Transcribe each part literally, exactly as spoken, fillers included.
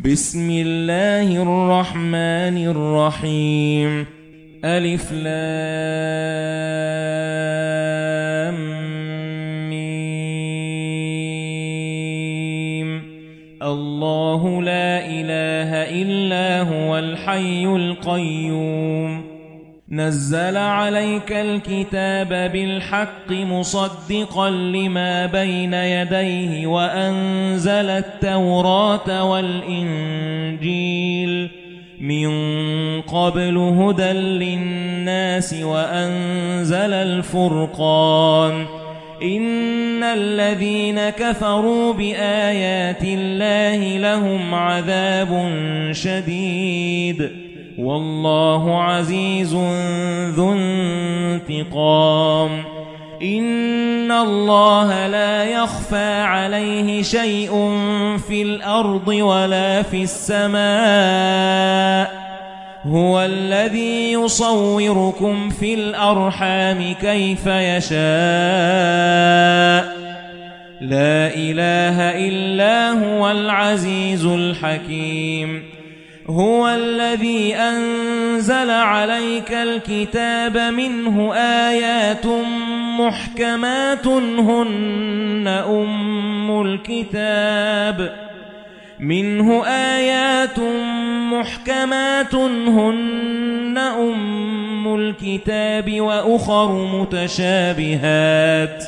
بسم الله الرحمن الرحيم ألف لام ميم الله لا إله إلا هو الحي القيوم نزل عليك الكتاب بالحق مصدقا لما بين يديه وأنزل التوراة والإنجيل من قبل هدى للناس وأنزل الفرقان إن الذين كفروا بآيات الله لهم عذاب شديد والله عزيز ذو انتقام إن الله لا يخفى عليه شيء في الأرض ولا في السماء هو الذي يصوركم في الأرحام كيف يشاء لا إله إلا هو العزيز الحكيم هو الذي أنزل عليك الكتاب منه آيات محكمات هن أم الكتاب منه آيات محكمات هن أم الكتاب وأخر متشابهات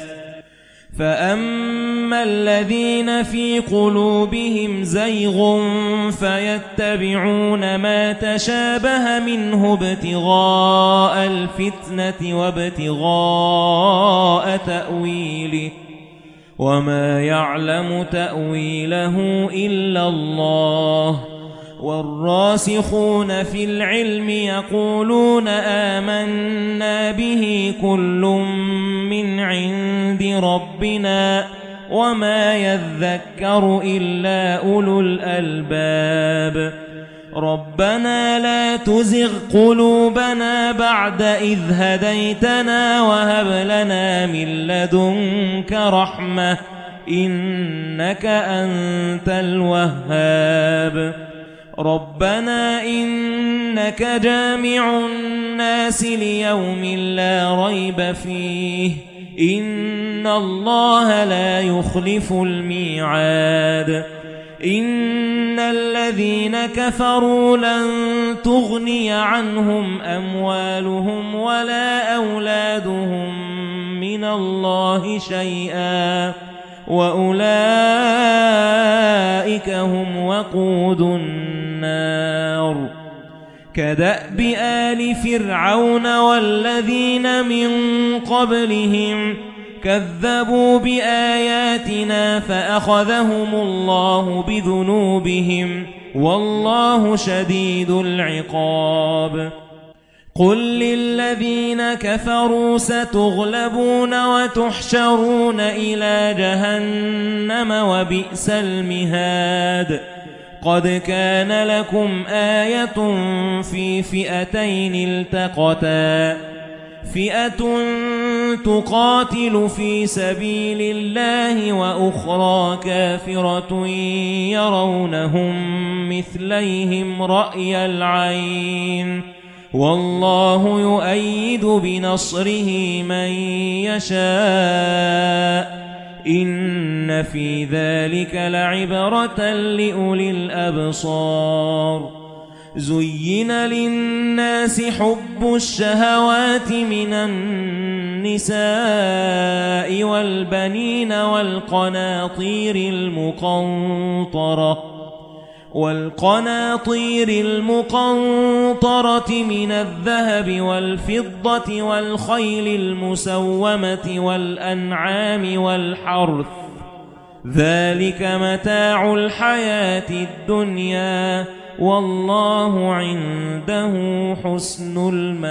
فأما الذين في قلوبهم زيغ فيتبعون ما تشابه منه ابتغاء الفتنة وابتغاء تأويله وما يعلم تأويله إلا الله والراسخون في العلم يقولون آمنا به كل من عند ربنا وما يذكر إلا أولو الألباب ربنا لا تزغ قلوبنا بعد إذ هديتنا وهب لنا من لدنك رحمة إنك أنت الوهاب ربنا إنك جامع الناس ليوم لا ريب فيه إن الله لا يخلف الميعاد إن الذين كفروا لن تغني عنهم أموالهم ولا أولادهم من الله شيئا وأولئك هم وقود النار كدأب آل فرعون والذين من قبلهم كذبوا بآياتنا فأخذهم الله بذنوبهم والله شديد العقاب قل للذين كفروا ستغلبون وتحشرون إلى جهنم وبئس المهاد قد كان لكم آية في فئتين التقتا فئة تقاتل في سبيل الله وأخرى كافرة يرونهم مثليهم رأي العين والله يؤيد بنصره من يشاء إن في ذلك لعبرة لأولي الأبصار زين للناس حب الشهوات من النساء والبنين والقناطير المقنطرة والقناطير المقنطرة من الذهب والفضة والخيل المسومة والأنعام والحرث ذلك متاع الحياة الدنيا والله عنده حسن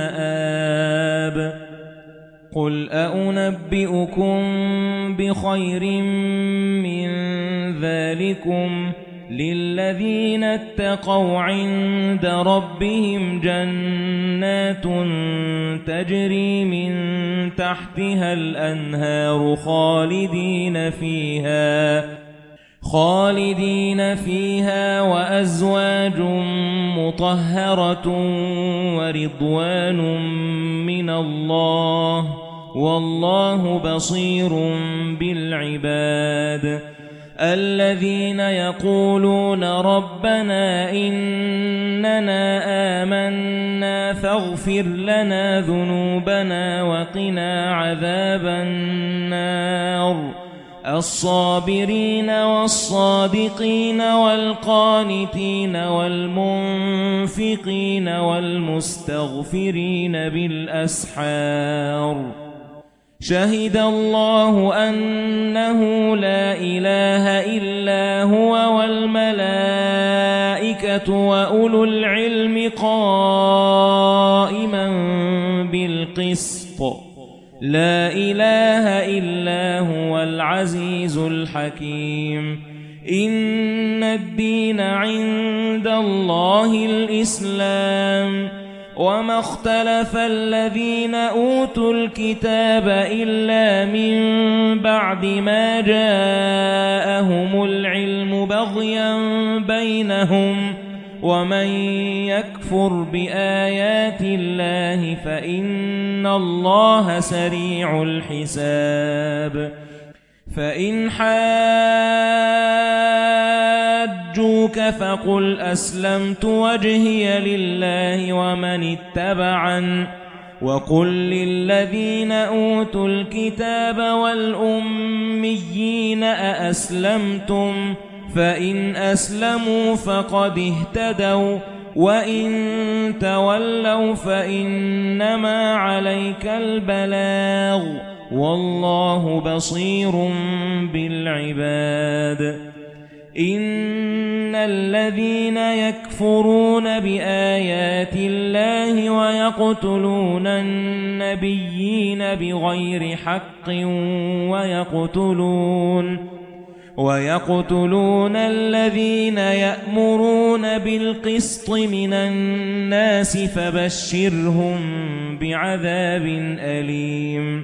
المآب قل أأنبئكم بخير من ذلكم للذين اتقوا عند ربهم جنات تجري من تحتها الأنهار خالدين فيها خالدين فيها وأزواج مطهرة ورضوان من الله والله بصير بالعباد الذين يقولون ربنا إننا آمنا فاغفر لنا ذنوبنا وقنا عذاب النار الصابرين والصادقين والقانتين والمنفقين والمستغفرين بالأسحار شهد الله أنه لا إله إلا هو والملائكة وأولو العلم قائما بالقسط لا إله إلا هو العزيز الحكيم إن الدين عند الله الإسلام وما اختلف الذين أوتوا الكتاب إلا من بعد ما جاءهم العلم بغيا بينهم ومن يكفر بآيات الله فإن الله سريع الحساب فإن حاجوك فقل أسلمت وجهي لله ومن اتبعن وقل للذين أوتوا الكتاب والأميين أأسلمتم فإن أسلموا فقد اهتدوا وإن تولوا فإنما عليك البلاغ والله بصير بالعباد إن الذين يكفرون بآيات الله ويقتلون النبيين بغير حق ويقتلون ويقتلون الذين يأمرون بالقسط من الناس فبشرهم بعذاب أليم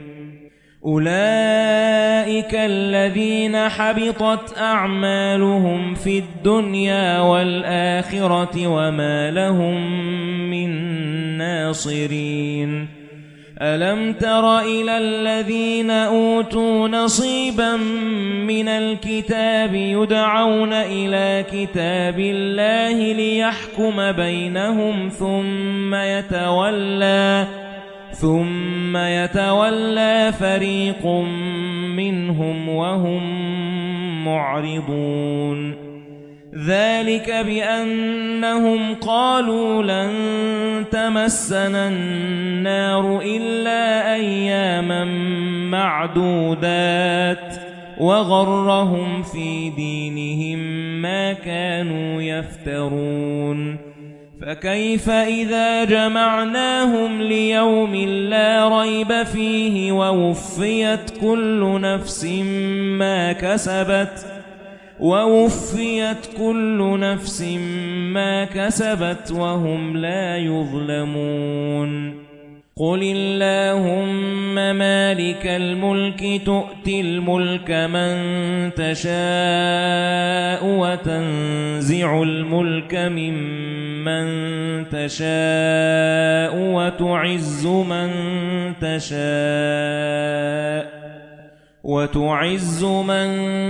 أولئك الذين حبطت أعمالهم في الدنيا والآخرة وما لهم من ناصرين ألم تر إلى الذين أوتوا نصيبا من الكتاب يدعون إلى كتاب الله ليحكم بينهم ثم يتولى ثم يتولى فريق منهم وهم معرضون ذلك بأنهم قالوا لن تمسنا النار إلا أياما معدودات وغرهم في دينهم ما كانوا يفترون فكيف إذا جمعناهم ليوم لا ريب فيه ووفيت كل نفس ما كسبت ووفيت كل نفس ما كسبت وهم لا يظلمون قل اللهم مالك الملك تؤتي الملك من تشاء وتنزع الملك ممن تشاء وتعز من تشاء وتعز من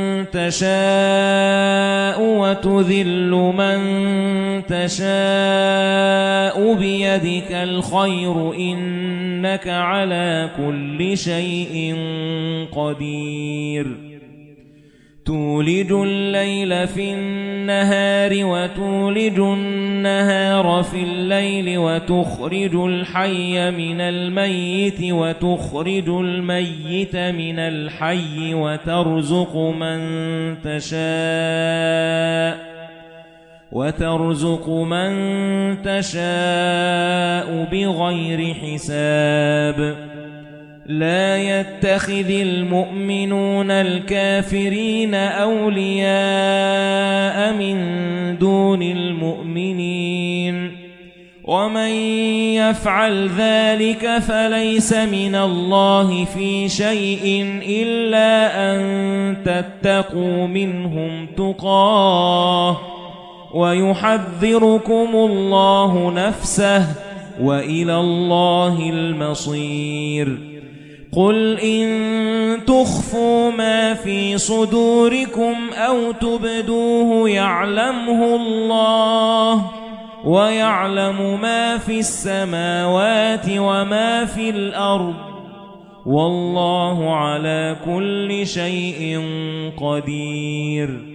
تشاء وتذل من تشاء بيدك الخير إنك على كل شيء قدير تولج الليل في النهار وتولج النهار في الليل وتخرج الحي من الميت وتخرج الميت من الحي وترزق من تشاء وترزق من تشاء بغير حساب لا يتخذ المؤمنون الكافرين أولياء من دون المؤمنين ومن يفعل ذلك فليس من الله في شيء إلا أن تتقوا منهم تقاه ويحذركم الله نفسه وإلى الله المصير. قل إن تخفوا ما في صدوركم أو تبدوه يعلمه الله ويعلم ما في السماوات وما في الأرض والله على كل شيء قدير.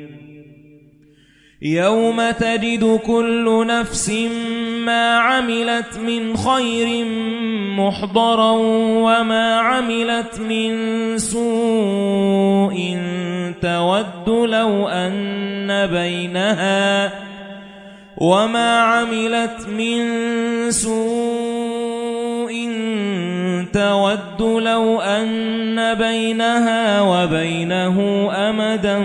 يوم تجد كل نفس ما عملت من خير محضرا وما عملت من سوء تود لو أن بينها وما عملت من سوء تود لو أن بينها وبينه أمدا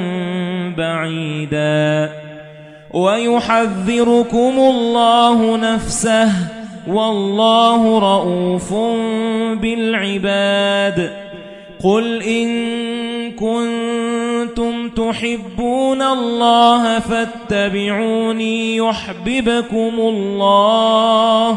بعيدا ويحذركم الله نفسه والله رؤوف بالعباد. قل إن كنتم تحبون الله فاتبعوني يحببكم الله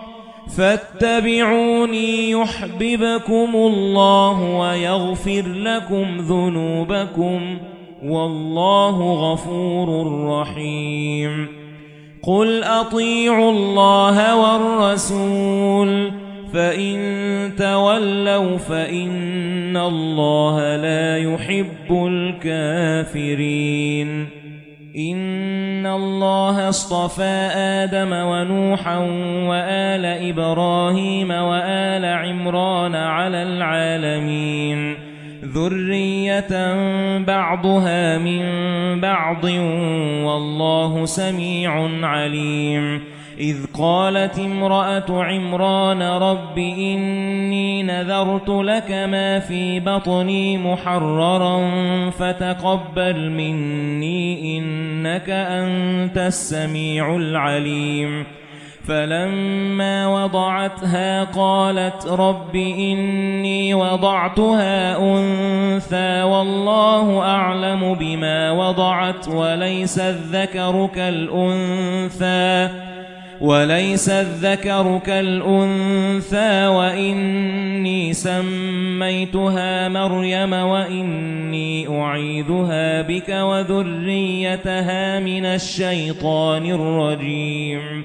فاتبعوني يحببكم الله ويغفر لكم ذنوبكم والله غفور رحيم. قل أطيعوا الله والرسول فإن تولوا فإن الله لا يحب الكافرين. إن الله اصطفى آدم ونوحا وآل إبراهيم وآل عمران على العالمين ذرية بعضها من بعض والله سميع عليم. إذ قالت امرأة عمران رب إني نذرت لك ما في بطني محررا فتقبل مني إنك أنت السميع العليم. فلما وضعتها قالت رب إني وضعتها أنثى والله أعلم بما وضعت وليس الذكر كالأنثى وليس الذكر كالأنثى وإني سميتها مريم وإني أعيذها بك وذريتها من الشيطان الرجيم.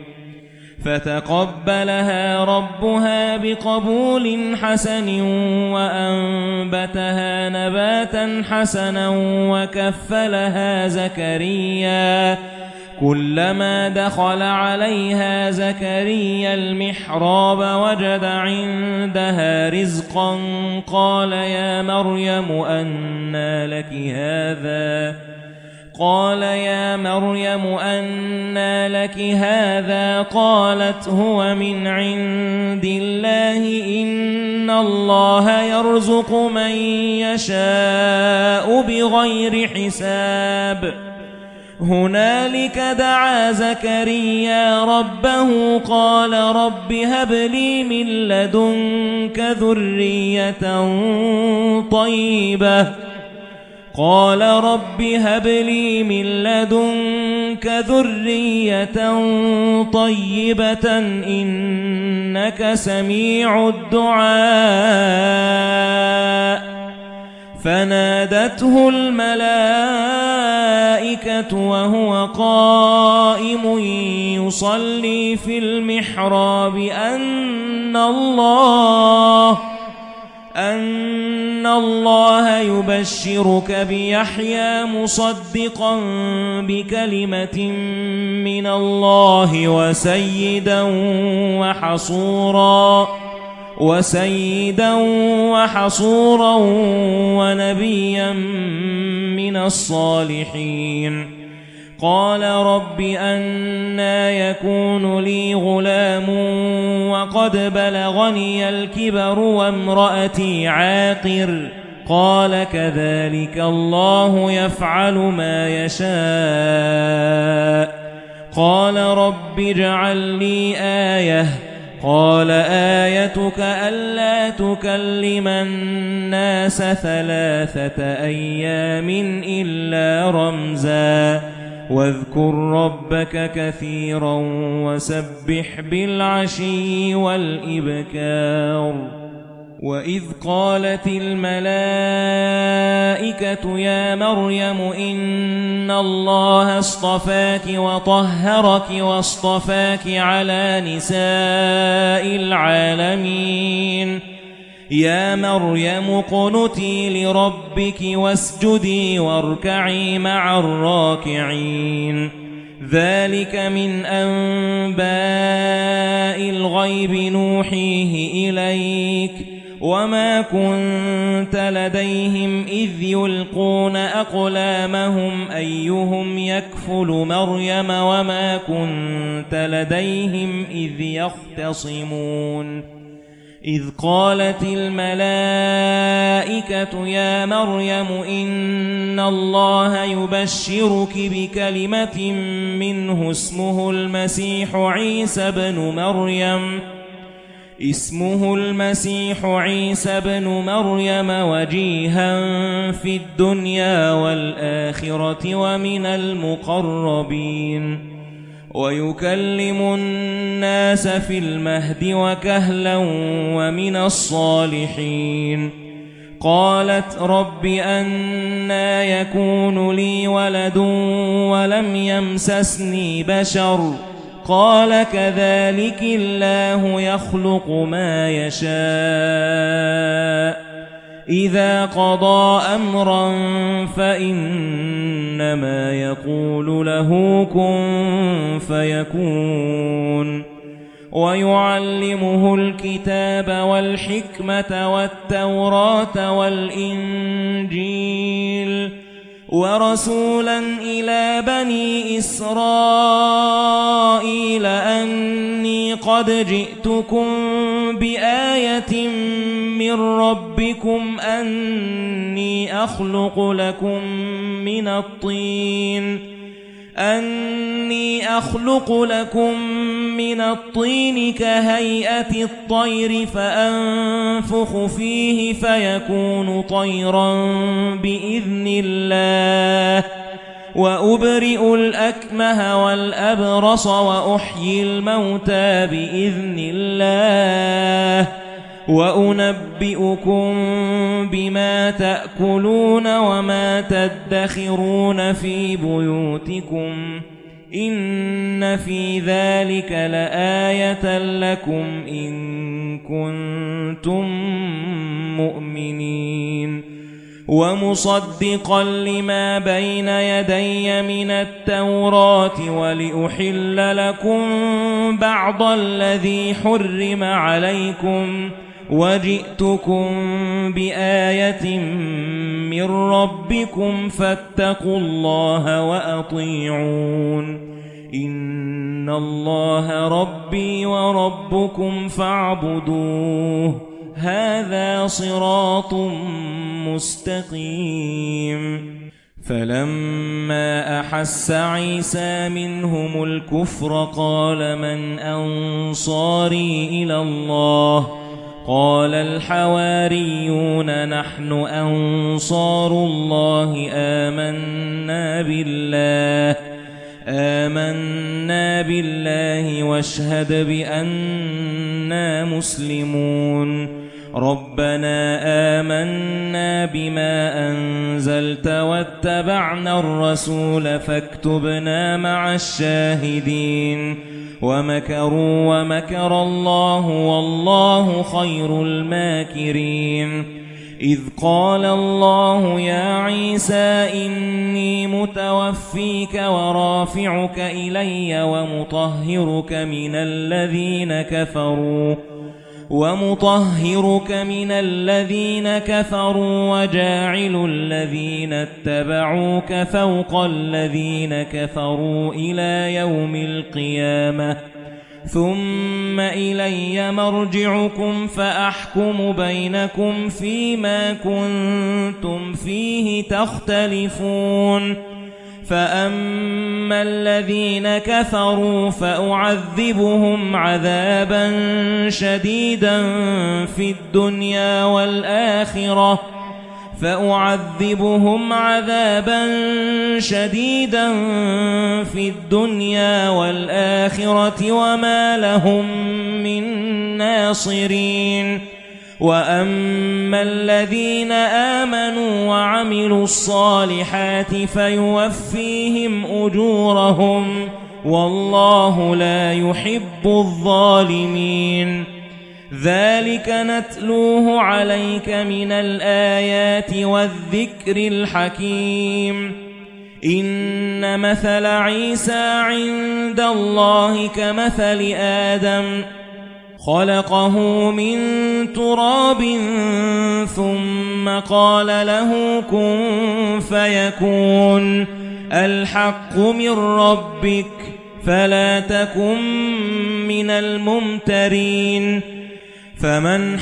فتقبلها ربها بقبول حسن وأنبتها نباتا حسنا وكفلها زكريا كلما دخل عليها زكريا المحراب وجد عندها رزقا قال يا مريم أنى لك هذا قال يا مريم أنى لك هذا قالت هو من عند الله إن الله يرزق من يشاء بغير حساب. هنالك دعا زكريا ربه قال رب هب لي من لدنك ذرية طيبة قال رب هب لي من لدنك ذرية طيبة إنك سميع الدعاء. فنادته الملائكة وهو قائم يصلي في المحراب أن الله أن الله يبشرك بيحيى مصدقا بكلمة من الله وسيدا وحصورا وسيدا وحصورا ونبيا من الصالحين. قال رب أنى يكون لي غلام وقد بلغني الكبر وامرأتي عاقر قال كذلك الله يفعل ما يشاء. قال رب اجعل لي آية قال آيتك ألا تكلم الناس ثلاثة أيام إلا رمزا واذكر ربك كثيرا وسبح بالعشي والإبكار وإذ قالت الملائكة يا مريم إن الله اصطفاك وطهرك واصطفاك على نساء العالمين يا مريم اقنتي لربك واسجدي واركعي مع الراكعين ذلك من أنباء الغيب نوحيه إليك وما كنت لديهم إذ يلقون أقلامهم أيهم يكفل مريم وما كنت لديهم إذ يختصمون إذ قالت الملائكة يا مريم إن الله يبشرك بكلمة منه اسمه المسيح عيسى بن مريم اسمه المسيح عيسى بن مريم وجيها في الدنيا والآخرة ومن المقربين ويكلم الناس في المهد وكهلا ومن الصالحين قالت رب أنى يكون لي ولد ولم يمسسني بشر قال كذلك الله يخلق ما يشاء إذا قضى أمرا فإنما يقول له كن فيكون ويعلمه الكتاب والحكمة والتوراة والإنجيل ورسولا إلى بني إسرائيل أني قد جئتكم بآية من ربكم أني أخلق لكم من الطين أني أخلق لكم من الطين كهيئة الطير فأنفخ فيه فيكون طيرا بإذن الله وأبرئ الأكمه والأبرص وأحيي الموتى بإذن الله وأنبئكم بما تأكلون وما تدخرون في بيوتكم إن في ذلك لآية لكم إن كنتم مؤمنين ومصدقا لما بين يدي من التوراة ولأحل لكم بعض الذي حرم عليكم وجئتكم بآية من ربكم فاتقوا الله وأطيعون إن الله ربي وربكم فاعبدوه هذا صراط مستقيم فلما أحس عيسى منهم الكفر قال من أنصاري إلى الله قال الحواريون نحن أنصار الله آمنا بالله آمنا بالله واشهد بأننا مسلمون ربنا آمنا بما أنزلت واتبعنا الرسول فاكتبنا مع الشاهدين ومكروا ومكر الله والله خير الماكرين إذ قال الله يا عيسى إني متوفيك ورافعك إلي ومطهرك من الذين كفروا ومطهرك من الذين كفروا وجاعل الذين اتبعوك فوق الذين كفروا إلى يوم القيامة ثم إلي مرجعكم فأحكم بينكم فيما كنتم فيه تختلفون فأما الذين كفروا فأعذبهم عذابا شديدا في الدنيا والآخرة فأعذبهم عذابا شديدا في الدنيا والآخرة وما لهم من ناصرين وأما الذين آمنوا وعملوا الصالحات فيوفيهم أجورهم والله لا يحب الظالمين ذلك نتلوه عليك من الآيات والذكر الحكيم إن مثل عيسى عند الله كمثل آدم خلقه من تراب ثم قال له كن فيكون الحق من ربك فلا تكن من الممترين فمن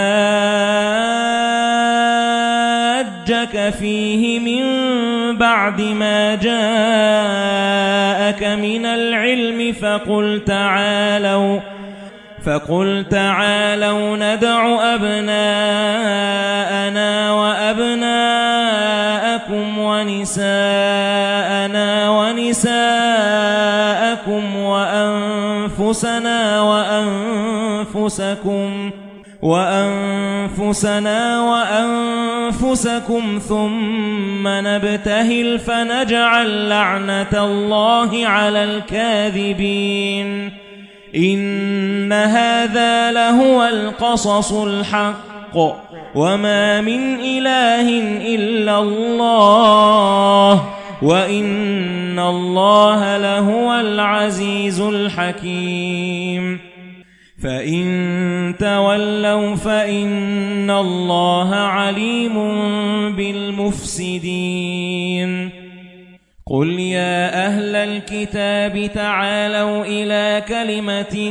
حاجك فيه من بعد ما جاءك من العلم فقل تعالوا فقل تعالوا ندع أبناءنا وأبناءكم ونساءنا ونساءكم وأنفسنا وأنفسكم وأنفسنا وأنفسكم ثم نبتهل فنجعل لعنة الله على الكاذبين إن هذا لهو القصص الحق وما من إله إلا الله وإن الله لهو العزيز الحكيم فإن تولوا فإن الله عليم بالمفسدين قل يا أهل الكتاب تعالوا إلى كلمة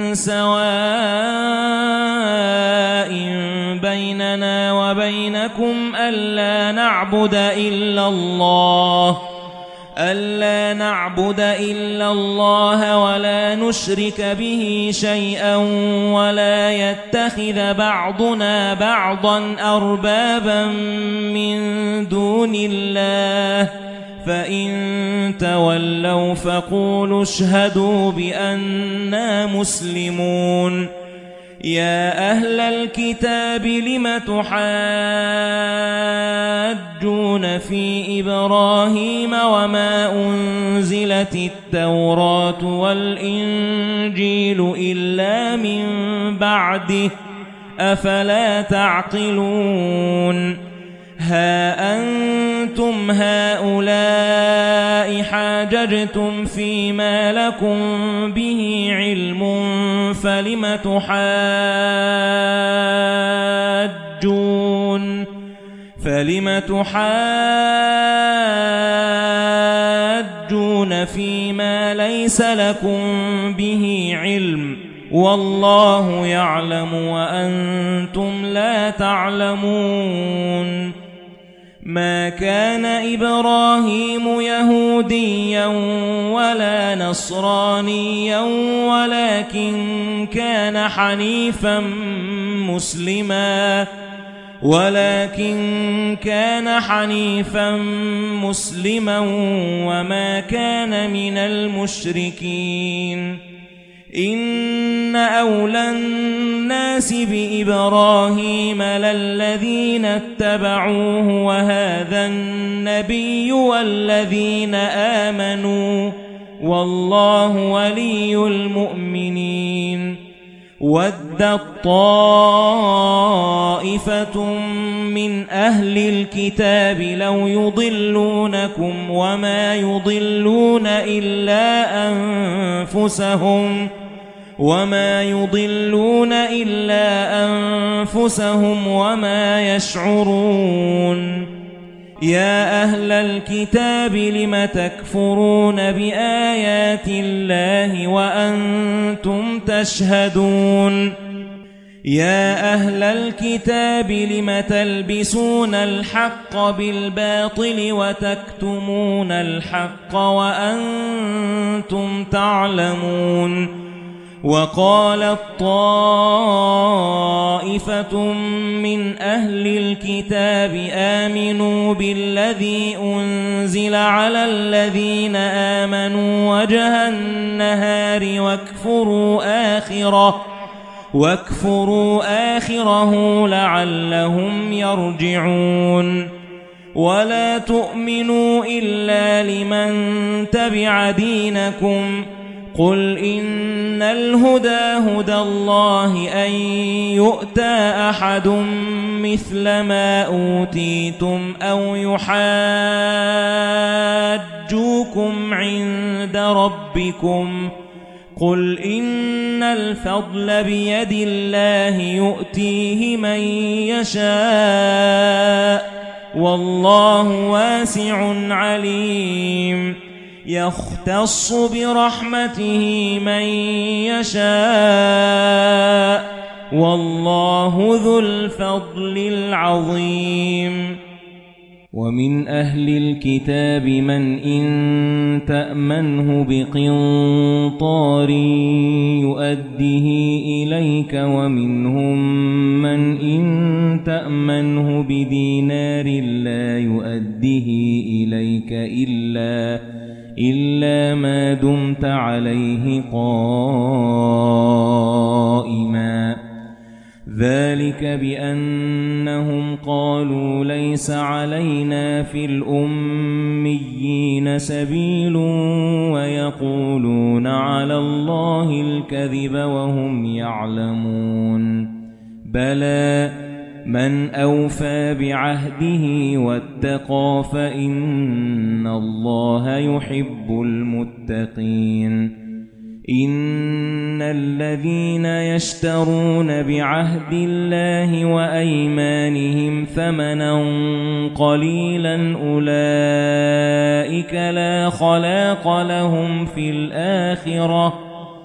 سواء بيننا وبينكم ألا نعبد إلا الله ألا نعبد إلا الله ولا نشرك به شيئا ولا يتخذ بعضنا بعضا أربابا من دون الله فإن تولوا فقولوا اشهدوا بأننا مسلمون يا أهل الكتاب لم تحاجون في إبراهيم وما أنزلت التوراة والإنجيل إلا من بعده أفلا تعقلون ها أنتم هؤلاء حاججتم فيما لكم به علم فلم تحاجون فلم تحاجون فيما ليس لكم به علم والله يعلم وأنتم لا تعلمون ما كان إبراهيم يهوديا ولا نصرانيا ولكن كان حنيفا مسلما ولكن كان حنيفا مسلما وما كان من المشركين إن أولى الناس بإبراهيم للذين اتبعوه وهذا النبي والذين آمنوا والله ولي المؤمنين ودت طائفة من أهل الكتاب لو يضلونكم وما يضلون إلا أنفسهم وما يضلون إلا أنفسهم وما يشعرون يا أهل الكتاب لم تكفرون بآيات الله وأنتم تشهدون يا أهل الكتاب لم تلبسون الحق بالباطل وتكتمون الحق وأنتم تعلمون وقالت طائفة من أهل الكتاب آمنوا بالذي أنزل على الذين آمنوا وجه النهار واكفروا آخره واكفروا آخره لعلهم يرجعون ولا تؤمنوا إلا لمن تبع دينكم قل إن الهدى هدى الله أن يؤتى أحد مثل ما أوتيتم أو يحاجوكم عند ربكم قل إن الفضل بيد الله يؤتيه من يشاء والله واسع عليم يختص برحمته من يشاء والله ذو الفضل العظيم ومن أهل الكتاب من إن تأمنه بقنطار يؤديه إليك ومنهم من إن تأمنه بدينار لا يؤديه إليك إلا إلا ما دمت عليه قائما ذلك بأنهم قالوا ليس علينا في الأميين سبيل ويقولون على الله الكذب وهم يعلمون بلى من أوفى بعهده واتقى فإن الله يحب المتقين إن الذين يشترون بعهد الله وأيمانهم ثمنا قليلا أولئك لا خلاق لهم في الآخرة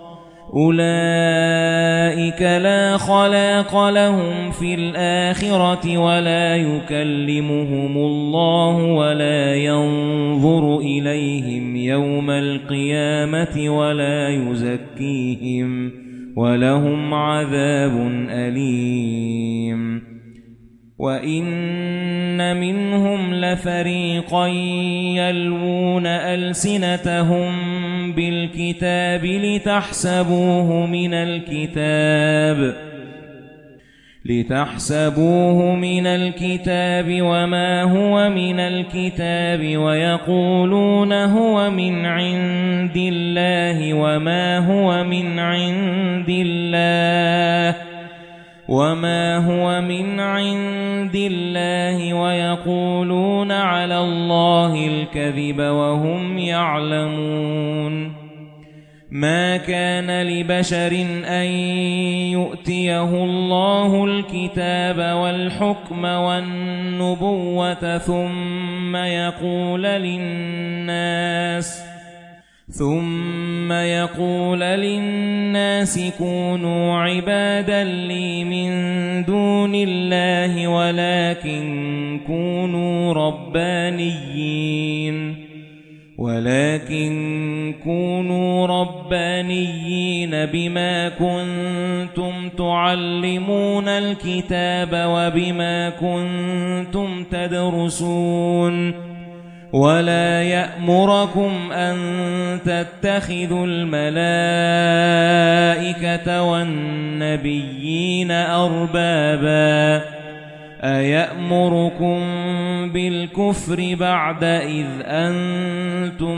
أولئك لا خلاق لهم في الآخرة ولا يكلمهم الله ولا ينظر إليهم يوم القيامة ولا يزكيهم ولهم عذاب أليم وإن منهم لفريقا يلوون ألسنتهم بالكتاب لتحسبوه من الكتاب لتحسبوه من الكتاب وما هو من الكتاب ويقولون هو من عند الله وما هو من عند الله وما هو من عند الله ويقولون على الله الكذب وهم يعلمون ما كان لبشر أن يؤتيه الله الكتاب والحكم والنبوة ثم يقول للناس ثم يقول للناس كونوا عبادا لي من دون الله ولكن كونوا ربانيين ولكن كونوا ربانيين بما كنتم تعلمون الكتاب وبما كنتم تدرسون ولا يأمركم أن تتخذوا الملائكة والنبيين أربابا أيأمركم بالكفر بعد إذ أنتم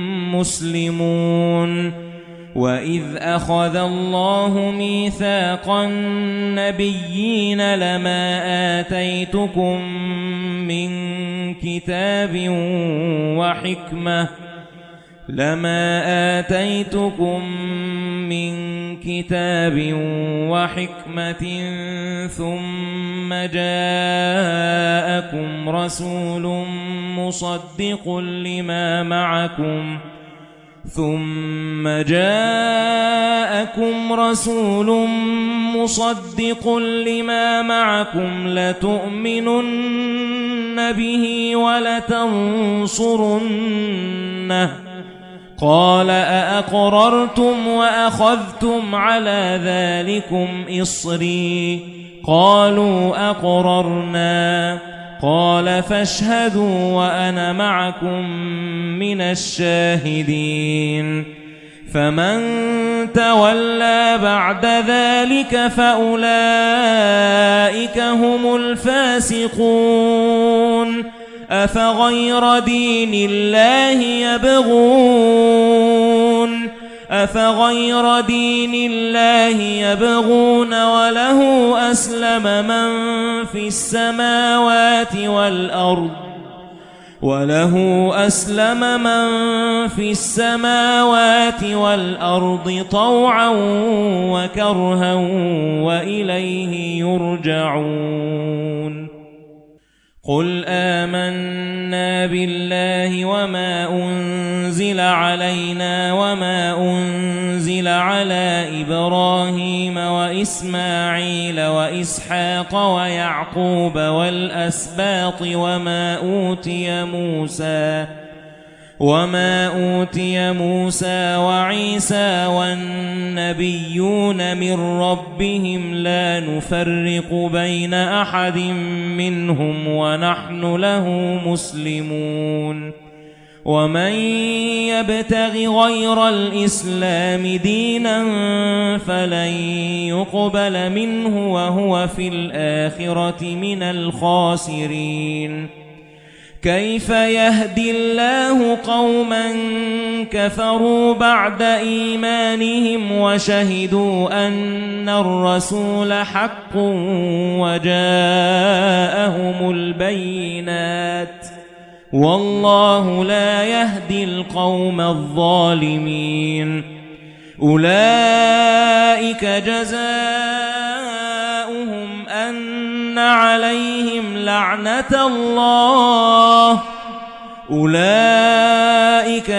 مسلمون وإذ أخذ الله ميثاق النبيين لما آتيتكم من كتاب وحكمة لما آتيتكم من كتاب وحكمة ثم جاءكم رسول مصدق لما معكم ثم جاءكم جاءكم رسول مصدق لما معكم لتؤمنن به ولتنصرنه قال أأقررتم وأخذتم على ذلكم إصري قالوا أقررنا قال فاشهدوا وأنا معكم من الشاهدين فمن تولى بعد ذلك فأولئك هم الفاسقون أفغير دين الله يبغون أفغير دين الله يبغون وله أسلم من في السماوات والأرض وله أسلم من في السماوات والأرض طوعا وكرها وإليه يرجعون قل آمنا بالله وما أنزل علينا وما أنزل على إبراهيم وإسماعيل وإسحاق ويعقوب والأسباط وما أوتي موسى وما أوتي موسى وعيسى والنبيون من ربهم لا نفرق بين أحد منهم ونحن له مسلمون ومن يبتغ غير الإسلام دينا فلن يقبل منه وهو في الآخرة من الخاسرين كيف يهدي الله قوما كفروا بعد إيمانهم وشهدوا أن الرسول حق وجاءهم البينات والله لا يهدي القوم الظالمين أولئك جزاؤهم أن عليهم لعنة الله أولئك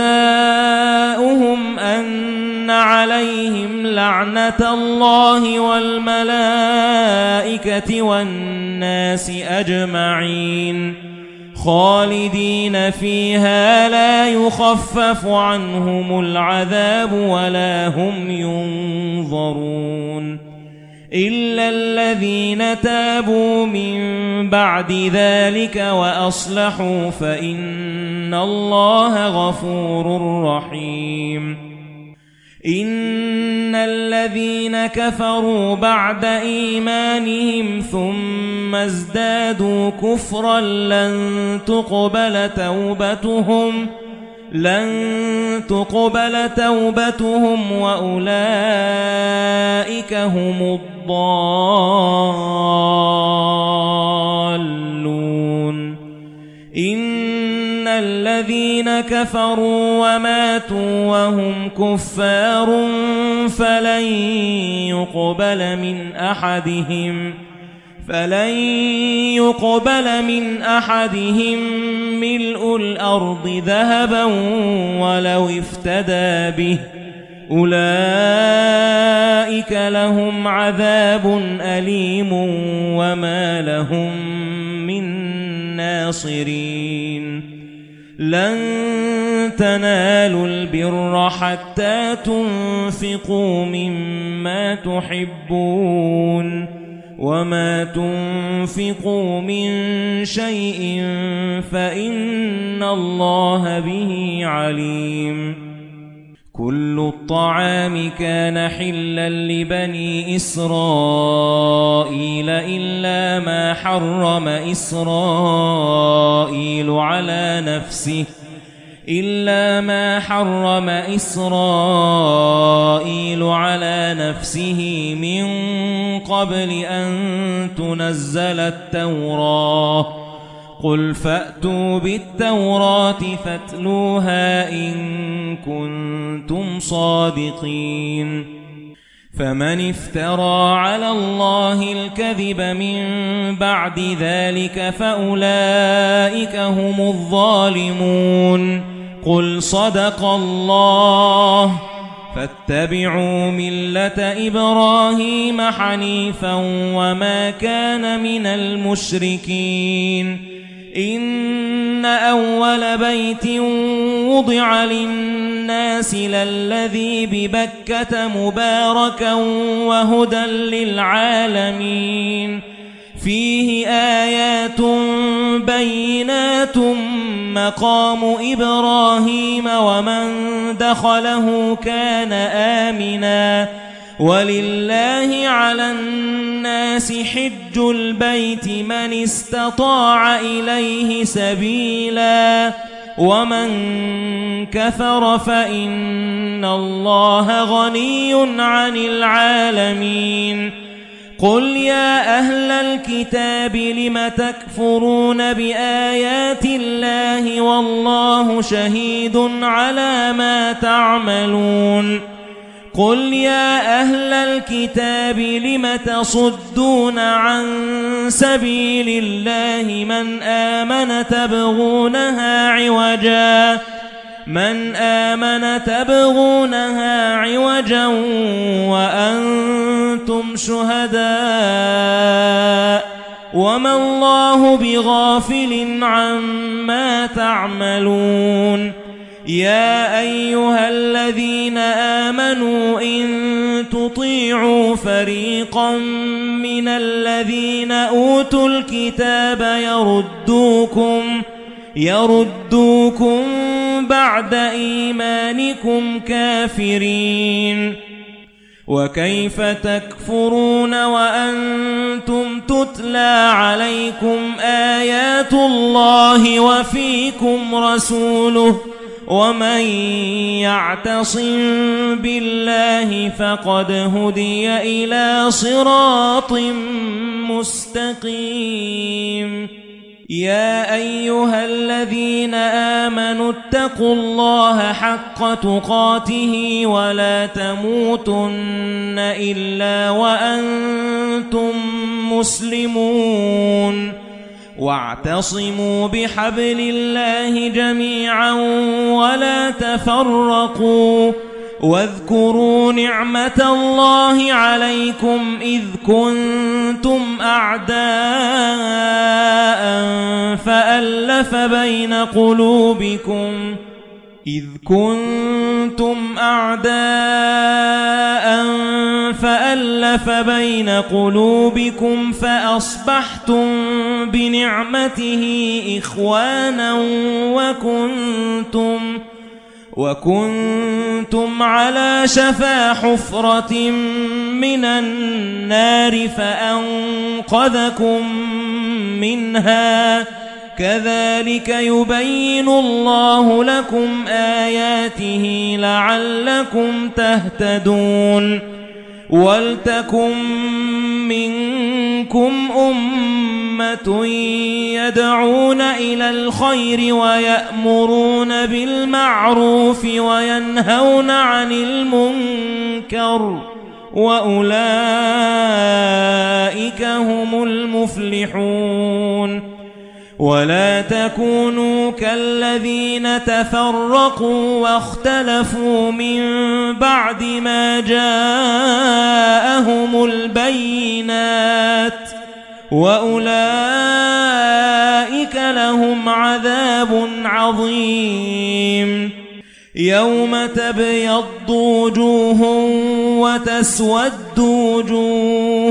جزاؤهم أن عليهم لعنة الله والملائكة والناس أجمعين خالدين فيها لا يخفف عنهم العذاب ولا هم ينظرون إلا الذين تابوا من بعد ذلك وأصلحوا فإن الله غفور رحيم إن الذين كفروا بعد إيمانهم ثم ازدادوا كفرا لن تقبل توبتهم لن تقبل توبتهم وأولئك هم الضالون إن الذين كفروا وماتوا وهم كفار فلن يقبل من أحدهم فلن يقبل من أحدهم ملء الأرض ذهبا ولو افتدى به أولئك لهم عذاب أليم وما لهم من ناصرين لن تنالوا البر حتى تنفقوا مما تحبون وما تنفقوا من شيء فإن الله به عليم كل الطعام كان حلا لبني إسرائيل إلا ما حرم إسرائيل على نفسه إلا ما حرم إسرائيل على نفسه من قبل أن تنزل التوراة قل فأتوا بالتوراة فاتلوها إن كنتم صادقين فمن افترى على الله الكذب من بعد ذلك فأولئك هم الظالمون قل صدق الله فاتبعوا ملة إبراهيم حنيفا وما كان من المشركين إن أول بيت وضع للناس للذي ببكة مباركا وهدى للعالمين فيه آيات بينات مقام إبراهيم ومن دخله كان آمنا ولله على الناس حج البيت من استطاع إليه سبيلا ومن كفر فإن الله غني عن العالمين قل يا أهل الكتاب لم تكفرون بآيات الله والله شهيد على ما تعملون قل يا أهل الكتاب لم تصدون عن سبيل الله من آمن تبغونها عوجا من آمن تبغونها عوجا وأنتم شهداء وما الله بغافل عما تعملون يا أيها الذين آمنوا إن تطيعوا فريقا من الذين أوتوا الكتاب يردوكم يردوكم بعد إيمانكم كافرين وكيف تكفرون وأنتم تتلى عليكم آيات الله وفيكم رسوله ومن يعتصم بالله فقد هدي إلى صراط مستقيم يا أيها الذين آمنوا اتقوا الله حق تقاته ولا تموتن إلا وأنتم مسلمون واعتصموا بحبل الله جميعا ولا تفرقوا واذكروا نعمة الله عليكم إذ كنتم أعداء فألف بين قلوبكم إذ كنتم أعداء فألف بين قلوبكم فأصبحتم بنعمته إخوانا وكنتم وكنتم على شفا حفرة من النار فأنقذكم منها كذلك يبين الله لكم آياته لعلكم تهتدون ولتكن منكم أمة يدعون إلى الخير ويأمرون بالمعروف وينهون عن المنكر وأولئك هم المفلحون ولا تكونوا كالذين تفرقوا واختلفوا من بعد ما جاءهم البينات وأولئك لهم عذاب عظيم يوم تبيض وجوه وتسود وجوه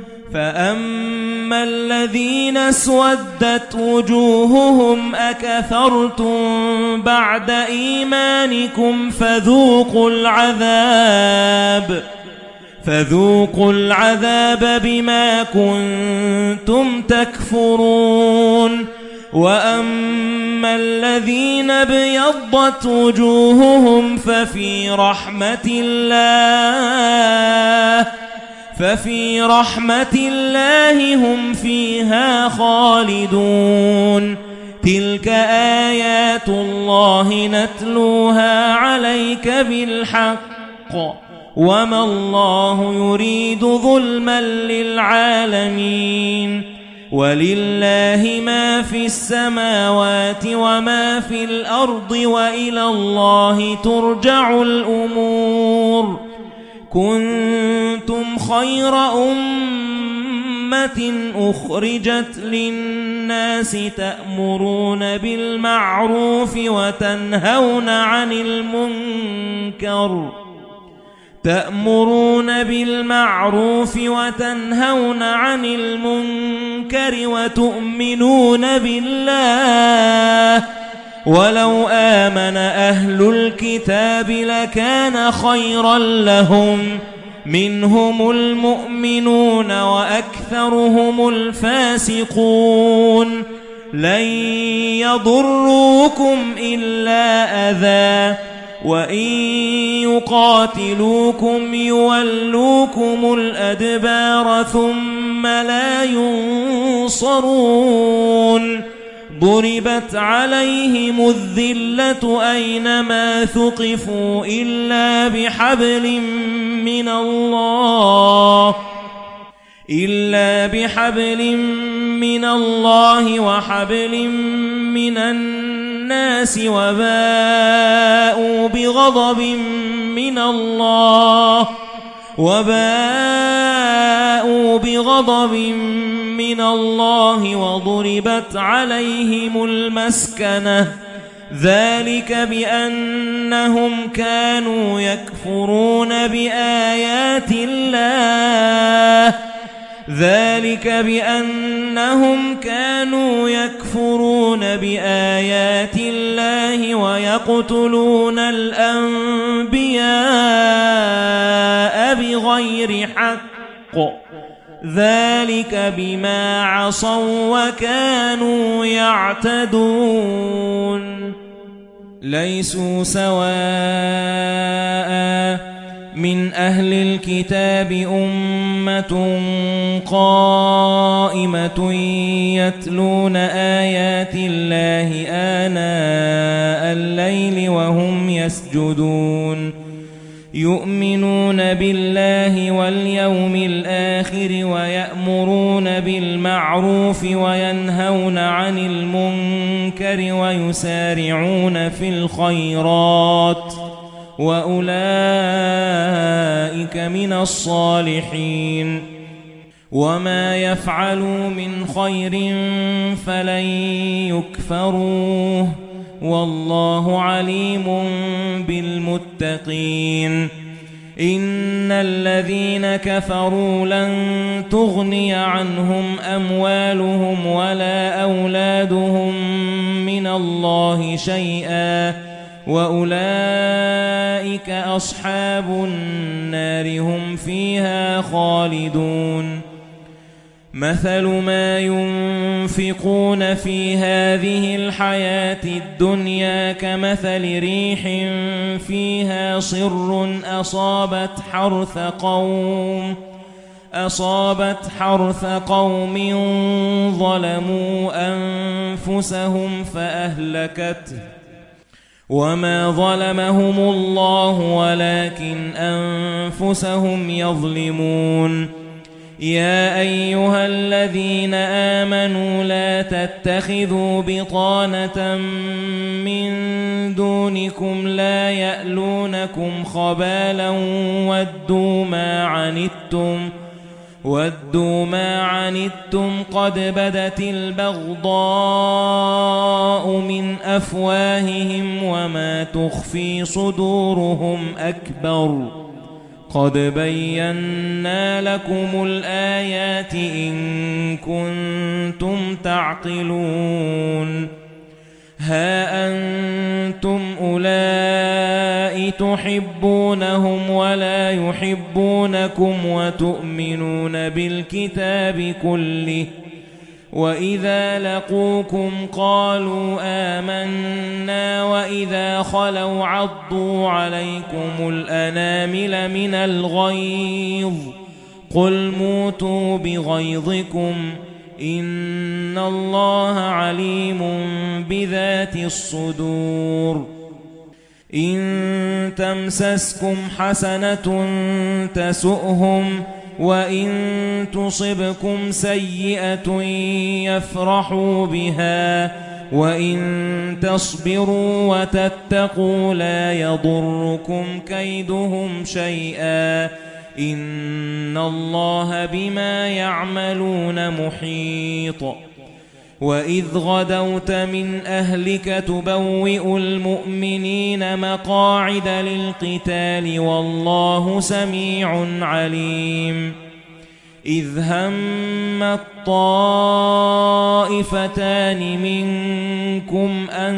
فأما الذين اسودت وجوههم أكفرتم بعد إيمانكم فذوقوا العذاب فذوقوا العذاب بما كنتم تكفرون وأما الذين ابيضت وجوههم ففي رحمة الله ففي رحمة الله هم فيها خالدون تلك آيات الله نتلوها عليك بالحق وما الله يريد ظلما للعالمين ولله ما في السماوات وما في الأرض وإلى الله ترجع الأمور كنتم خير أمة أخرجت للناس تأمرون بالمعروف وتنهون عن المنكر تأمرون بالمعروف وتنهون عن المنكر وتؤمنون بالله ولو آمن أهل الكتاب لكان خيرا لهم منهم المؤمنون وأكثرهم الفاسقون لن يضروكم إلا أذى وإن يقاتلوكم يولوكم الأدبار ثم لا ينصرون ضربت عليهم الذلة أينما ثقفوا إلا بحبل من الله إلا بحبل من الله وحبل من الناس وباءوا بغضب من الله وباءوا بغضب من الله وضربت عليهم المسكنة ذلك بأنهم كانوا يكفرون بآيات الله ذلك بأنهم كانوا يكفرون بآيات الله ويقتلون الأنبياء بغير حق ذلك بما عصوا وكانوا يعتدون ليسوا سواء من أهل الكتاب أمة قائمة يتلون آيات الله آناء الليل وهم يسجدون يؤمنون بالله واليوم الآخر ويأمرون بالمعروف وينهون عن المنكر ويسارعون في الخيرات وأولئك من الصالحين وما يفعلوا من خير فلن يكفروه والله عليم بالمتقين إن الذين كفروا لن تغني عنهم أموالهم ولا أولادهم من الله شيئا وأولئك أصحاب النار هم فيها خالدون مثل ما ينفقون في هذه الحياة الدنيا كمثل ريح فيها صر أصابت حرث قوم أصابت حرث قوم ظلموا أنفسهم فأهلكته وما ظلمهم الله ولكن أنفسهم يظلمون يا أيها الذين آمنوا لا تتخذوا بطانة من دونكم لا يألونكم خبالا ودوا ما عنتم وَدُّوا مَا عَنِتُّمْ قَدْ بَدَتِ الْبَغْضَاءُ مِنْ أَفْوَاهِهِمْ وَمَا تُخْفِي صُدُورُهُمْ أَكْبَرُ قَدْ بَيَّنَّا لَكُمُ الْآيَاتِ إِن كُنتُمْ تَعْقِلُونَ ها أنتم أولئك تحبونهم ولا يحبونكم وتؤمنون بالكتاب كله وإذا لقوكم قالوا آمنا وإذا خلوا عضوا عليكم الأنامل من الغيظ قل موتوا بغيظكم إن الله عليم بذات الصدور إن تمسسكم حسنة تسؤهم وإن تصبكم سيئة يفرحوا بها وَإِن تَصْبِرُوا وَتَتَّقُوا لَا يَضُرُّكُمْ كَيْدُهُمْ شَيْئًا إِنَّ اللَّهَ بِمَا يَعْمَلُونَ مُحِيطٌ. وَإِذْ غَدَوْتَ مِنْ أَهْلِكَ تُبَوِّئُ الْمُؤْمِنِينَ مَقَاعِدَ لِلْقِتَالِ وَاللَّهُ سَمِيعٌ عَلِيمٌ. إِذْ هَمَّ الطَّائِفَتَانِ مِنكُمْ أَن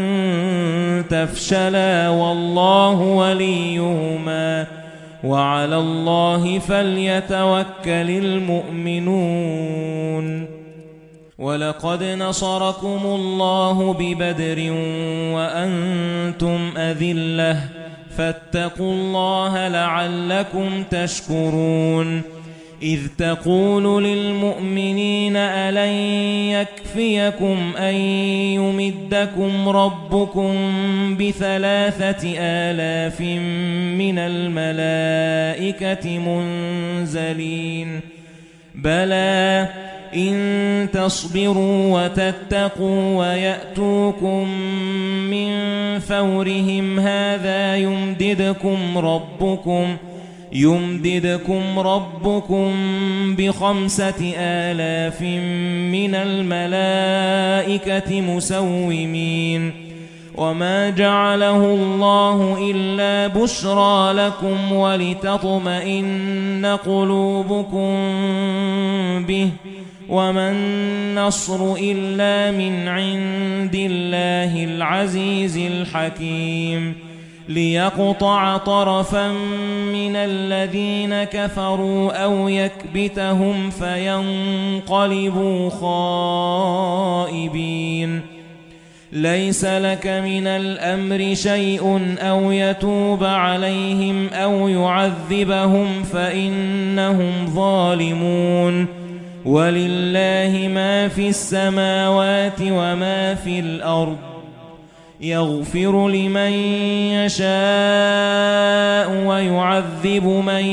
تَفْشَلَا وَاللَّهُ وَلِيُّهُمَا وَعَلَى اللَّهِ فَلْيَتَوَكَّلِ الْمُؤْمِنُونَ. وَلَقَدْ نَصَرَكُمُ اللَّهُ بِبَدْرٍ وَأَنْتُمْ أَذِلَّةٌ فَاتَّقُوا اللَّهَ لَعَلَّكُمْ تَشْكُرُونَ. إِذْ تَقُولُ لِلْمُؤْمِنِينَ أَلَنْ يَكْفِيَكُمْ أَنْ يُمِدَّكُمْ رَبُّكُمْ بِثَلَاثَةِ آلَافٍ مِنَ الْمَلَائِكَةِ مُنْزَلِينَ بَلَى إِن تَصْبِرُوا وَتَتَّقُوا وَيَأْتُوكُم مِّن فَوْرِهِمْ هَذَا يُمْدِدْكُمْ رَبُّكُمْ يُمْدِدْكُمْ رَبُّكُمْ بِخَمْسَةِ آلَافٍ مِنَ الْمَلَائِكَةِ مُسَوِّمِينَ. وَمَا جَعَلَهُ اللَّهُ إِلَّا بُشْرَى لَكُمْ وَلِتَطْمَئِنَّ قُلُوبُكُم بِهِ وَمَا النَّصْرُ إِلَّا مِنْ عِندِ اللَّهِ الْعَزِيزِ الْحَكِيمِ. لِيَقْطَعَ طَرَفًا مِنَ الَّذِينَ كَفَرُوا أَوْ يَكْبِتَهُمْ فَيَنقَلِبُوا خَائِبِينَ. لَيْسَ لَكَ مِنَ الْأَمْرِ شَيْءٌ أَوْ يَتُوبَ عَلَيْهِمْ أَوْ يُعَذِّبَهُمْ فَإِنَّهُمْ ظَالِمُونَ. وَلِلَّهِ مَا فِي السَّمَاوَاتِ وَمَا فِي الْأَرْضِ يَغْفِرُ لِمَن يَشَاءُ وَيُعَذِّبُ مَن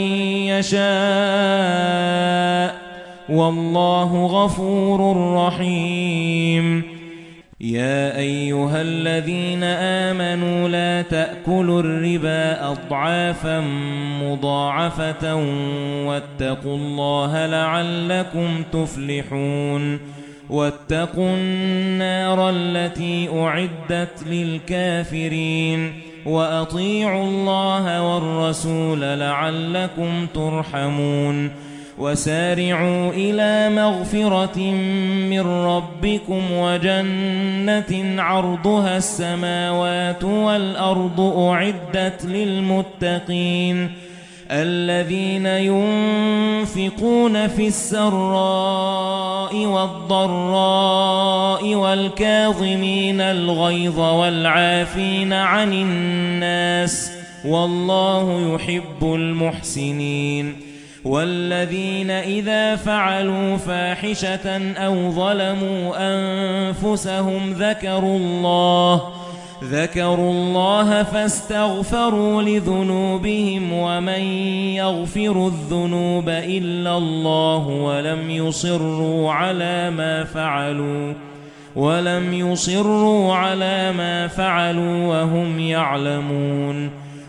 يَشَاءُ وَاللَّهُ غَفُورٌ رَّحِيمٌ. يَا أَيُّهَا الَّذِينَ آمَنُوا لَا تَأْكُلُوا الرِّبَا أَضْعَافًا مُضَاعَفَةً وَاتَّقُوا اللَّهَ لَعَلَّكُمْ تُفْلِحُونَ. وَاتَّقُوا النَّارَ الَّتِي أُعِدَّتْ لِلْكَافِرِينَ وَأَطِيعُوا اللَّهَ وَالرَّسُولَ لَعَلَّكُمْ تُرْحَمُونَ. وَسَارِعُوا إِلَى مَغْفِرَةٍ مِّن رَّبِّكُمْ وَجَنَّةٍ عَرْضُهَا السَّمَاوَاتُ وَالْأَرْضُ أُعِدَّتْ لِلْمُتَّقِينَ الَّذِينَ يُنفِقُونَ فِي السَّرَّاءِ وَالضَّرَّاءِ وَالْكَاظِمِينَ الْغَيْظَ وَالْعَافِينَ عَنِ النَّاسِ وَاللَّهُ يُحِبُّ الْمُحْسِنِينَ. وَالَّذِينَ إِذَا فَعَلُوا فَاحِشَةً أَوْ ظَلَمُوا أَنفُسَهُمْ ذَكَرُوا اللَّهَ ذَكَرُوا اللَّهَ فَاسْتَغْفَرُوا لِذُنُوبِهِمْ وَمَن يَغْفِرُ الذُّنُوبَ إِلَّا اللَّهُ وَلَمْ يُصِرُّوا عَلَى مَا فَعَلُوا وَلَمْ يُصِرُّوا عَلَى مَا فَعَلُوا وَهُمْ يَعْلَمُونَ.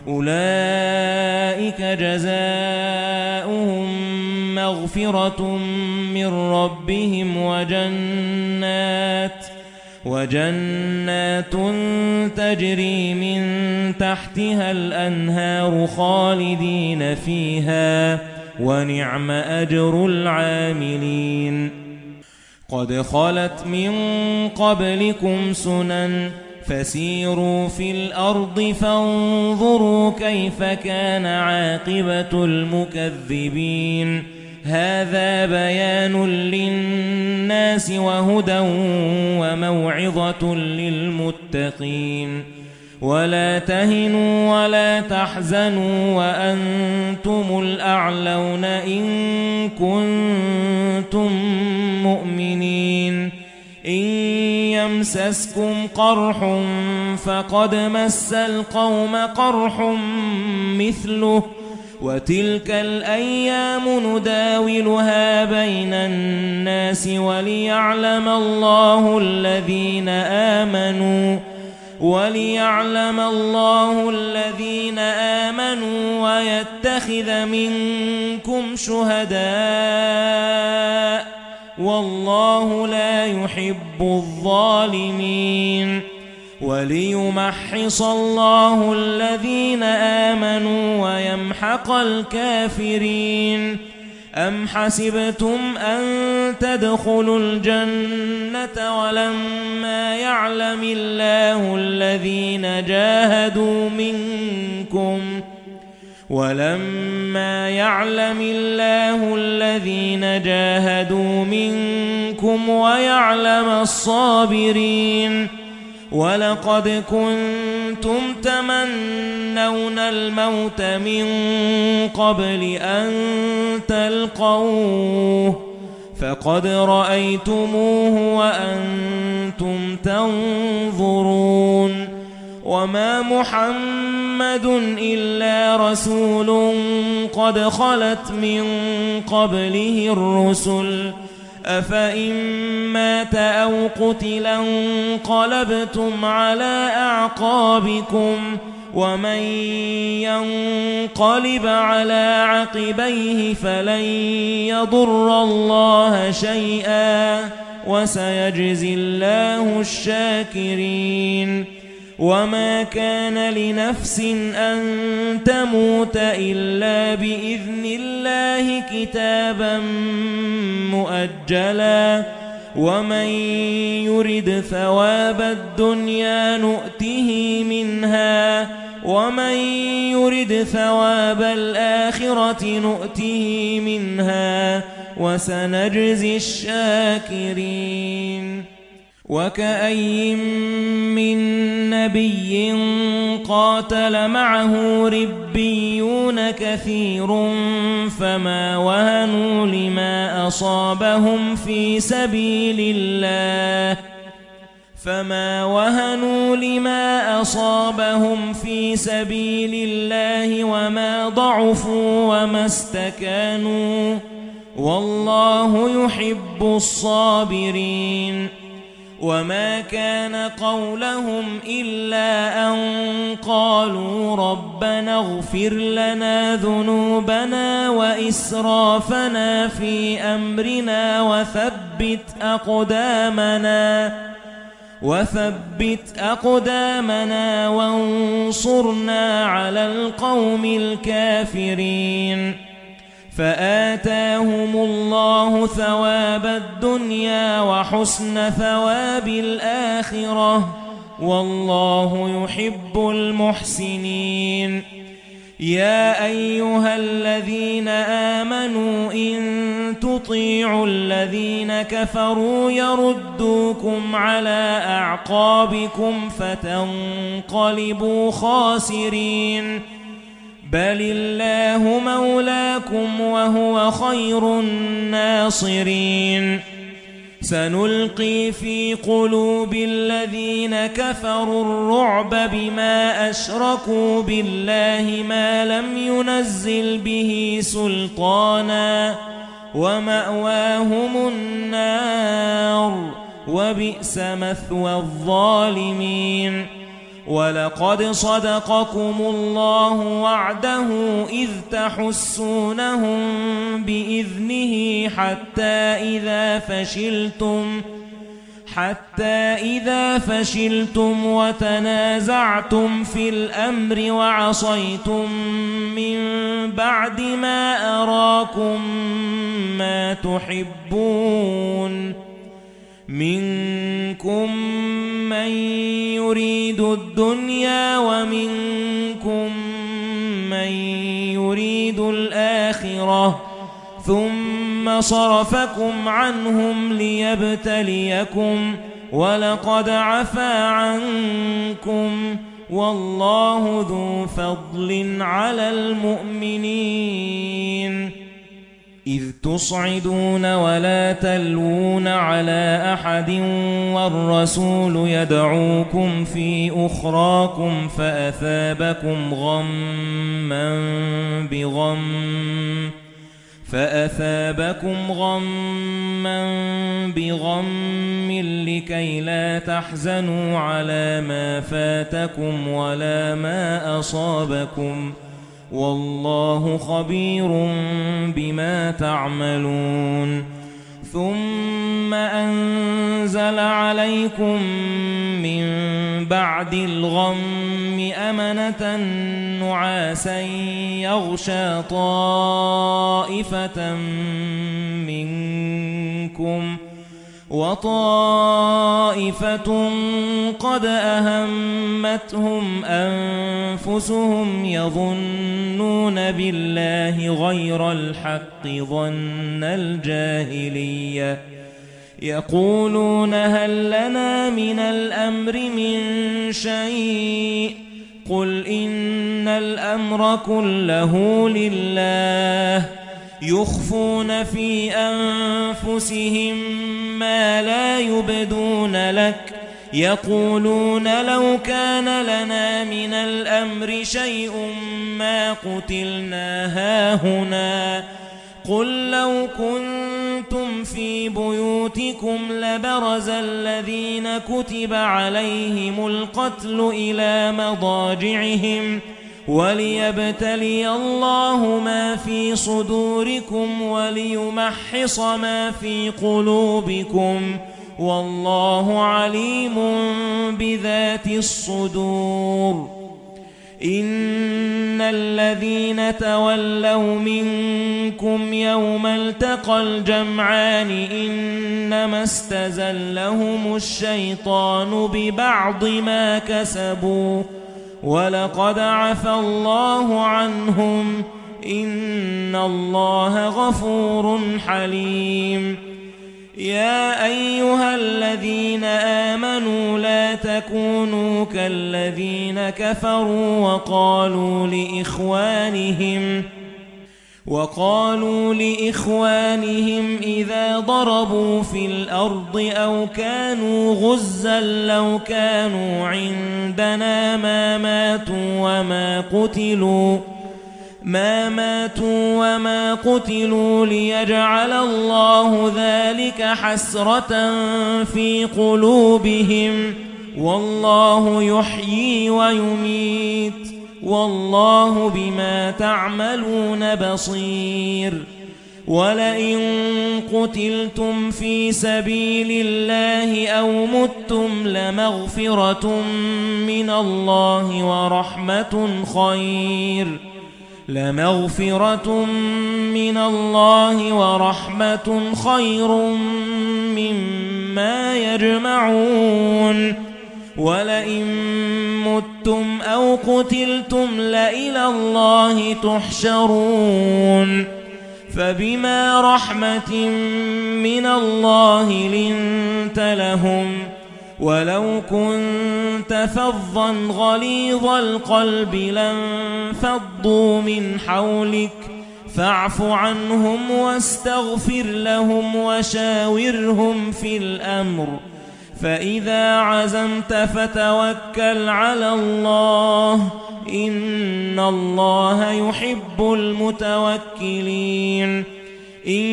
أُولَئِكَ جَزَاؤُهُم مَّغْفِرَةٌ مِّن رَّبِّهِمْ وَجَنَّاتٌ وَجَنَّاتٌ تَجْرِي مِن تَحْتِهَا الْأَنْهَارُ خَالِدِينَ فِيهَا وَنِعْمَ أَجْرُ الْعَامِلِينَ. قَدْ خَلَتْ مِن قَبْلِكُمْ سُنَنٌ فَسِيرُوا فِي الْأَرْضِ فَانظُرُوا كَيْفَ كَانَ عَاقِبَةُ الْمُكَذِّبِينَ. هَذَا بَيَانٌ لِلنَّاسِ وَهُدًى وَمَوْعِظَةٌ لِلْمُتَّقِينَ. وَلَا تَهِنُوا وَلَا تَحْزَنُوا وَأَنْتُمُ الْأَعْلَوْنَ إِن كُنتُم مُّؤْمِنِينَ. إِن يَمْسَسْكُمْ قَرْحٌ فَقَدْ مَسَّ الْقَوْمَ قَرْحٌ مِثْلُهُ وتلك الأيام نداولها بين الناس وليعلم الله الذين آمنوا وليعلم الله الذين آمنوا ويتخذ منكم شهداء والله لا يحب الظالمين وليمحص الله الذين آمنوا ويمحق الكافرين أم حسبتم أن تدخلوا الجنة ولما يعلم الله الذين جاهدوا منكم ولما يعلم الله الذين جاهدوا منكم ويعلم الصابرين ولقد كنتم تمنون الموت من قبل أن تلقوه فقد رأيتموه وأنتم تنظرون وما محمد إلا رسول قد خلت من قبله الرسل أفإن مات أو قتلا انقلبتم على أعقابكم ومن ينقلب على عقبيه فلن يضر الله شيئا وسيجزي الله الشاكرين وما كان لنفس أن تموت إلا بإذن الله كتابا مؤجلا ومن يرد ثواب الدنيا نؤته منها ومن يرد ثواب الآخرة نؤته منها وسنجزي الشاكرين وكأي من نبي قاتل معه ربيون كثير فما وهنوا لما أصابهم في سبيل الله فما وهنوا لما أصابهم في سبيل الله وما ضعفوا وما استكانوا والله يحب الصابرين وما كان قولهم إلا أن قالوا ربنا اغفر لنا ذنوبنا وإسرافنا في أمرنا وثبت أقدامنا وثبت أقدامنا وانصرنا على القوم الكافرين فآتاهم الله ثواب الدنيا وحسن ثواب الآخرة والله يحب المحسنين يا أيها الذين آمنوا إن تطيعوا الذين كفروا يردوكم على أعقابكم فتنقلبوا خاسرين بل الله مولاكم وهو خير الناصرين سنلقي في قلوب الذين كفروا الرعب بما أشركوا بالله ما لم ينزل به سلطانا ومأواهم النار وبئس مثوى الظالمين وَلَقَدْ صَدَقَكُمُ اللَّهُ وَعْدَهُ إِذْ تَحُسُّونَهُم بِإِذْنِهِ حَتَّى إِذَا فَشِلْتُمْ حَتَّى إِذَا فَشِلْتُمْ وَتَنَازَعْتُمْ فِي الْأَمْرِ وَعَصَيْتُمْ مِنْ بَعْدِ مَا أَرَاكُمْ مَا تُحِبُّونَ مِنكُم مَّن يُرِيدُ الدُّنْيَا وَمِنكُم مَّن يُرِيدُ الْآخِرَةَ ثُمَّ صَرَفَكُمْ عَنْهُمْ لِيَبْتَلِيَكُمْ وَلَقَدْ عَفَا عَنكُمْ وَاللَّهُ ذُو فَضْلٍ عَلَى الْمُؤْمِنِينَ إذ تصعدون ولا تلوون على أحد والرسول يدعوكم في أخراكم فأثابكم غمّا بغم فأثابكم غمّا بغم لكي لا تحزنوا على ما فاتكم ولا ما أصابكم والله خبير بما تعملون ثم أنزل عليكم من بعد الغم أمنة نعاسا يغشى طائفة منكم وطائفة قد أهمتهم أنفسهم يظنون بالله غير الحق ظن الجاهلية يقولون هل لنا من الأمر من شيء قل إن الأمر كله لله يخفون في أنفسهم ما لا يبدون لك يقولون لو كان لنا من الأمر شيء ما قتلنا هاهنا قل لو كنتم في بيوتكم لبرز الذين كتب عليهم القتل إلى مضاجعهم وليبتلي الله ما في صدوركم وليمحص ما في قلوبكم والله عليم بذات الصدور إن الذين تولوا منكم يوم التقى الجمعان إنما استزلهم الشيطان ببعض ما كسبوا ولقد عفى الله عنهم إن الله غفور حليم يا أيها الذين آمنوا لا تكونوا كالذين كفروا وقالوا لإخوانهم وقالوا لإخوانهم إذا ضربوا في الأرض أو كانوا غزا لو كانوا عندنا ما ماتوا وما قتلوا ما ماتوا وما قتلوا ليجعل الله ذلك حسرة في قلوبهم والله يحيي ويميت والله بما تعملون بصير ولئن قتلتم في سبيل الله أو متم لمغفرة من الله ورحمة خير لمغفرة من الله ورحمة خير مما يجمعون ولئن متم أو قتلتم لإلى الله تحشرون فبما رحمة من الله لنت لهم ولو كنت فظا غليظ القلب لانفضوا من حولك فاعف عنهم واستغفر لهم وشاورهم في الأمر فإذا عزمت فتوكل على الله إن الله يحب المتوكلين إن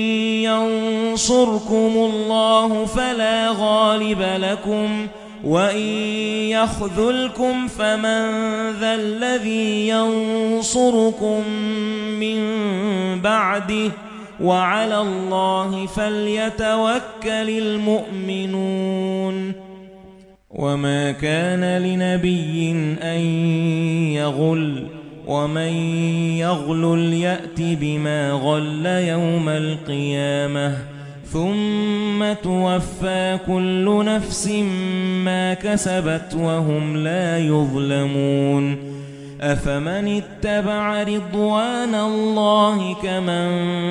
ينصركم الله فلا غالب لكم وإن يخذلكم فمن ذا الذي ينصركم من بعده وعلى الله فليتوكل المؤمنون وما كان لنبي أن يغل ومن يغلل يأت بما غل يوم القيامة ثم توفى كل نفس ما كسبت وهم لا يظلمون أفمن اتبع رضوان الله كمن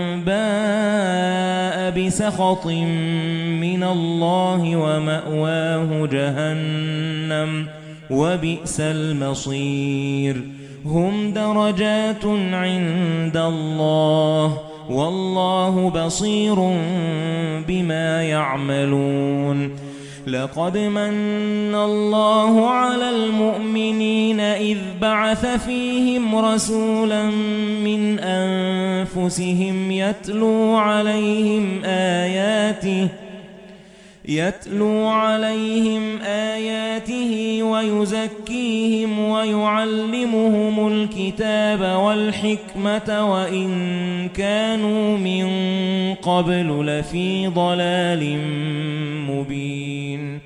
باء بسخط من الله ومأواه جهنم وبئس المصير هم درجات عند الله والله بصير بما يعملون لقد من الله على المؤمنين إذ بعث فيهم رسولا من أنفسهم يتلو عليهم آياته يتلو عليهم آياته ويزكيهم ويعلمهم الكتاب والحكمة وإن كانوا من قبل لفي ضلال مبين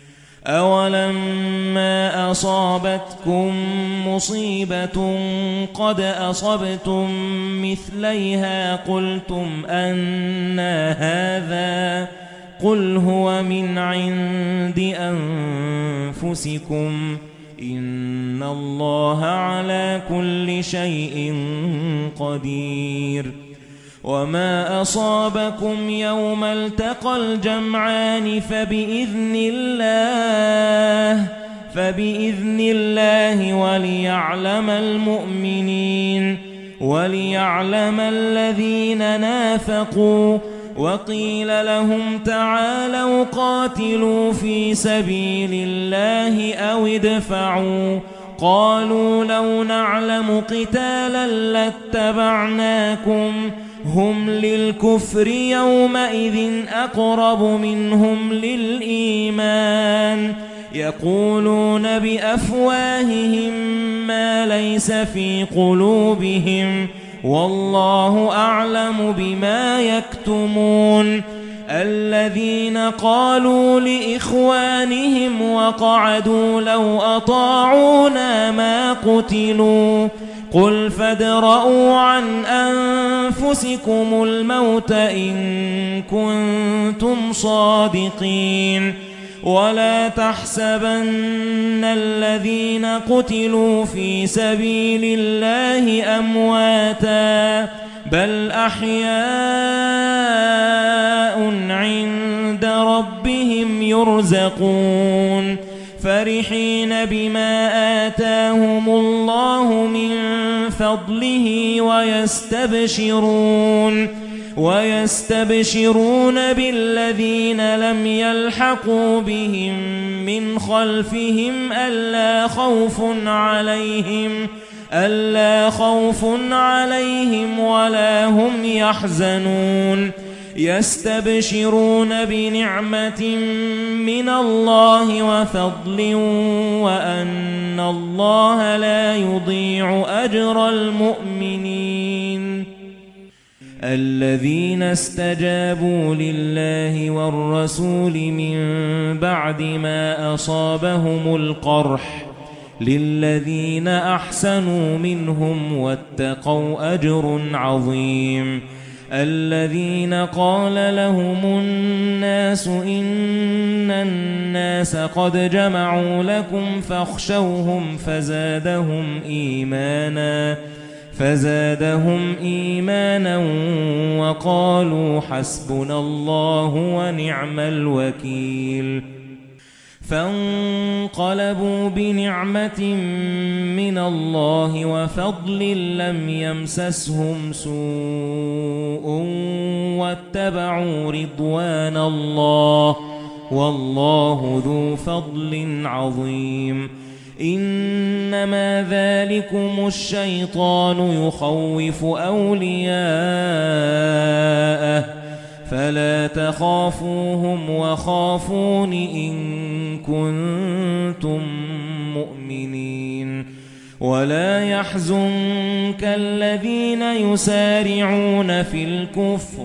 أولما أصابتكم مصيبة قد أصبتم مثليها قلتم أنى هذا قل هو من عند أنفسكم إن الله على كل شيء قدير وما أصابكم يوم التقى الجمعان فبإذن الله فبإذن الله وليعلم المؤمنين وليعلم الذين نافقوا وقيل لهم تعالوا قاتلوا في سبيل الله أو ادفعوا قالوا لو نعلم قتالا لاتبعناكم هم للكفر يومئذ أقرب منهم للإيمان يقولون بأفواههم ما ليس في قلوبهم والله أعلم بما يكتمون الذين قالوا لإخوانهم وقعدوا لو أطاعونا ما قتلوا قل فادرءوا عن أنفسكم الموت إن كنتم صادقين ولا تحسبن الذين قتلوا في سبيل الله أمواتا بل أحياء عند ربهم يرزقون فرحين بما آتاهم الله من فضله ويستبشرون ويستبشرون بالذين لم يلحقوا بهم من خلفهم ألا خوف عليهم ألا خوف عليهم ولا هم يحزنون يستبشرون بنعمة من الله وفضل وأن الله لا يضيع أجر المؤمنين الذين استجابوا لله والرسول من بعد ما أصابهم القرح للذين أحسنوا منهم واتقوا أجر عظيم الذين قال لهم الناس إن الناس قد جمعوا لكم فاخشوهم فزادهم إيمانا فزادهم إيمانا وقالوا حسبنا الله ونعم الوكيل فانقلبوا بنعمة من الله وفضل لم يمسسهم سوء واتبعوا رضوان الله والله ذو فضل عظيم إنما ذلكم الشيطان يخوف أولياءه فلا تخافوهم وخافون إن كنتم مؤمنين ولا يحزنك الذين يسارعون في الكفر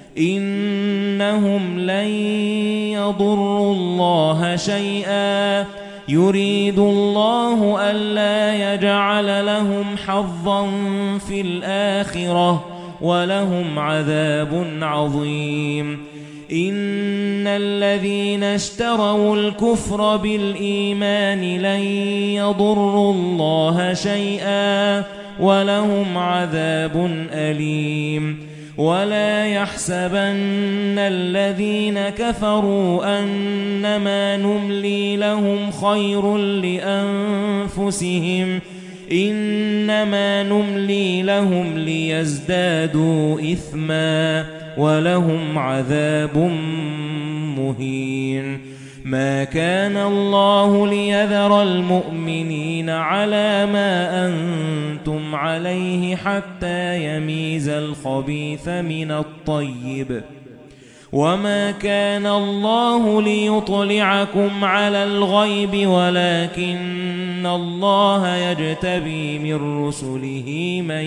إنهم لن يضروا الله شيئا يريد الله ألا يجعل لهم حظا في الآخرة ولهم عذاب عظيم إن الذين اشتروا الكفر بالإيمان لن يضروا الله شيئا ولهم عذاب أليم ولا يحسبن الذين كفروا أنما نملي لهم خير لأنفسهم إنما نملي لهم ليزدادوا إثما ولهم عذاب مهين ما كان الله ليذر المؤمنين على ما أنتم عليه حتى يميز الخبيث من الطيب وما كان الله ليطلعكم على الغيب ولكن الله يجتبي من رسله من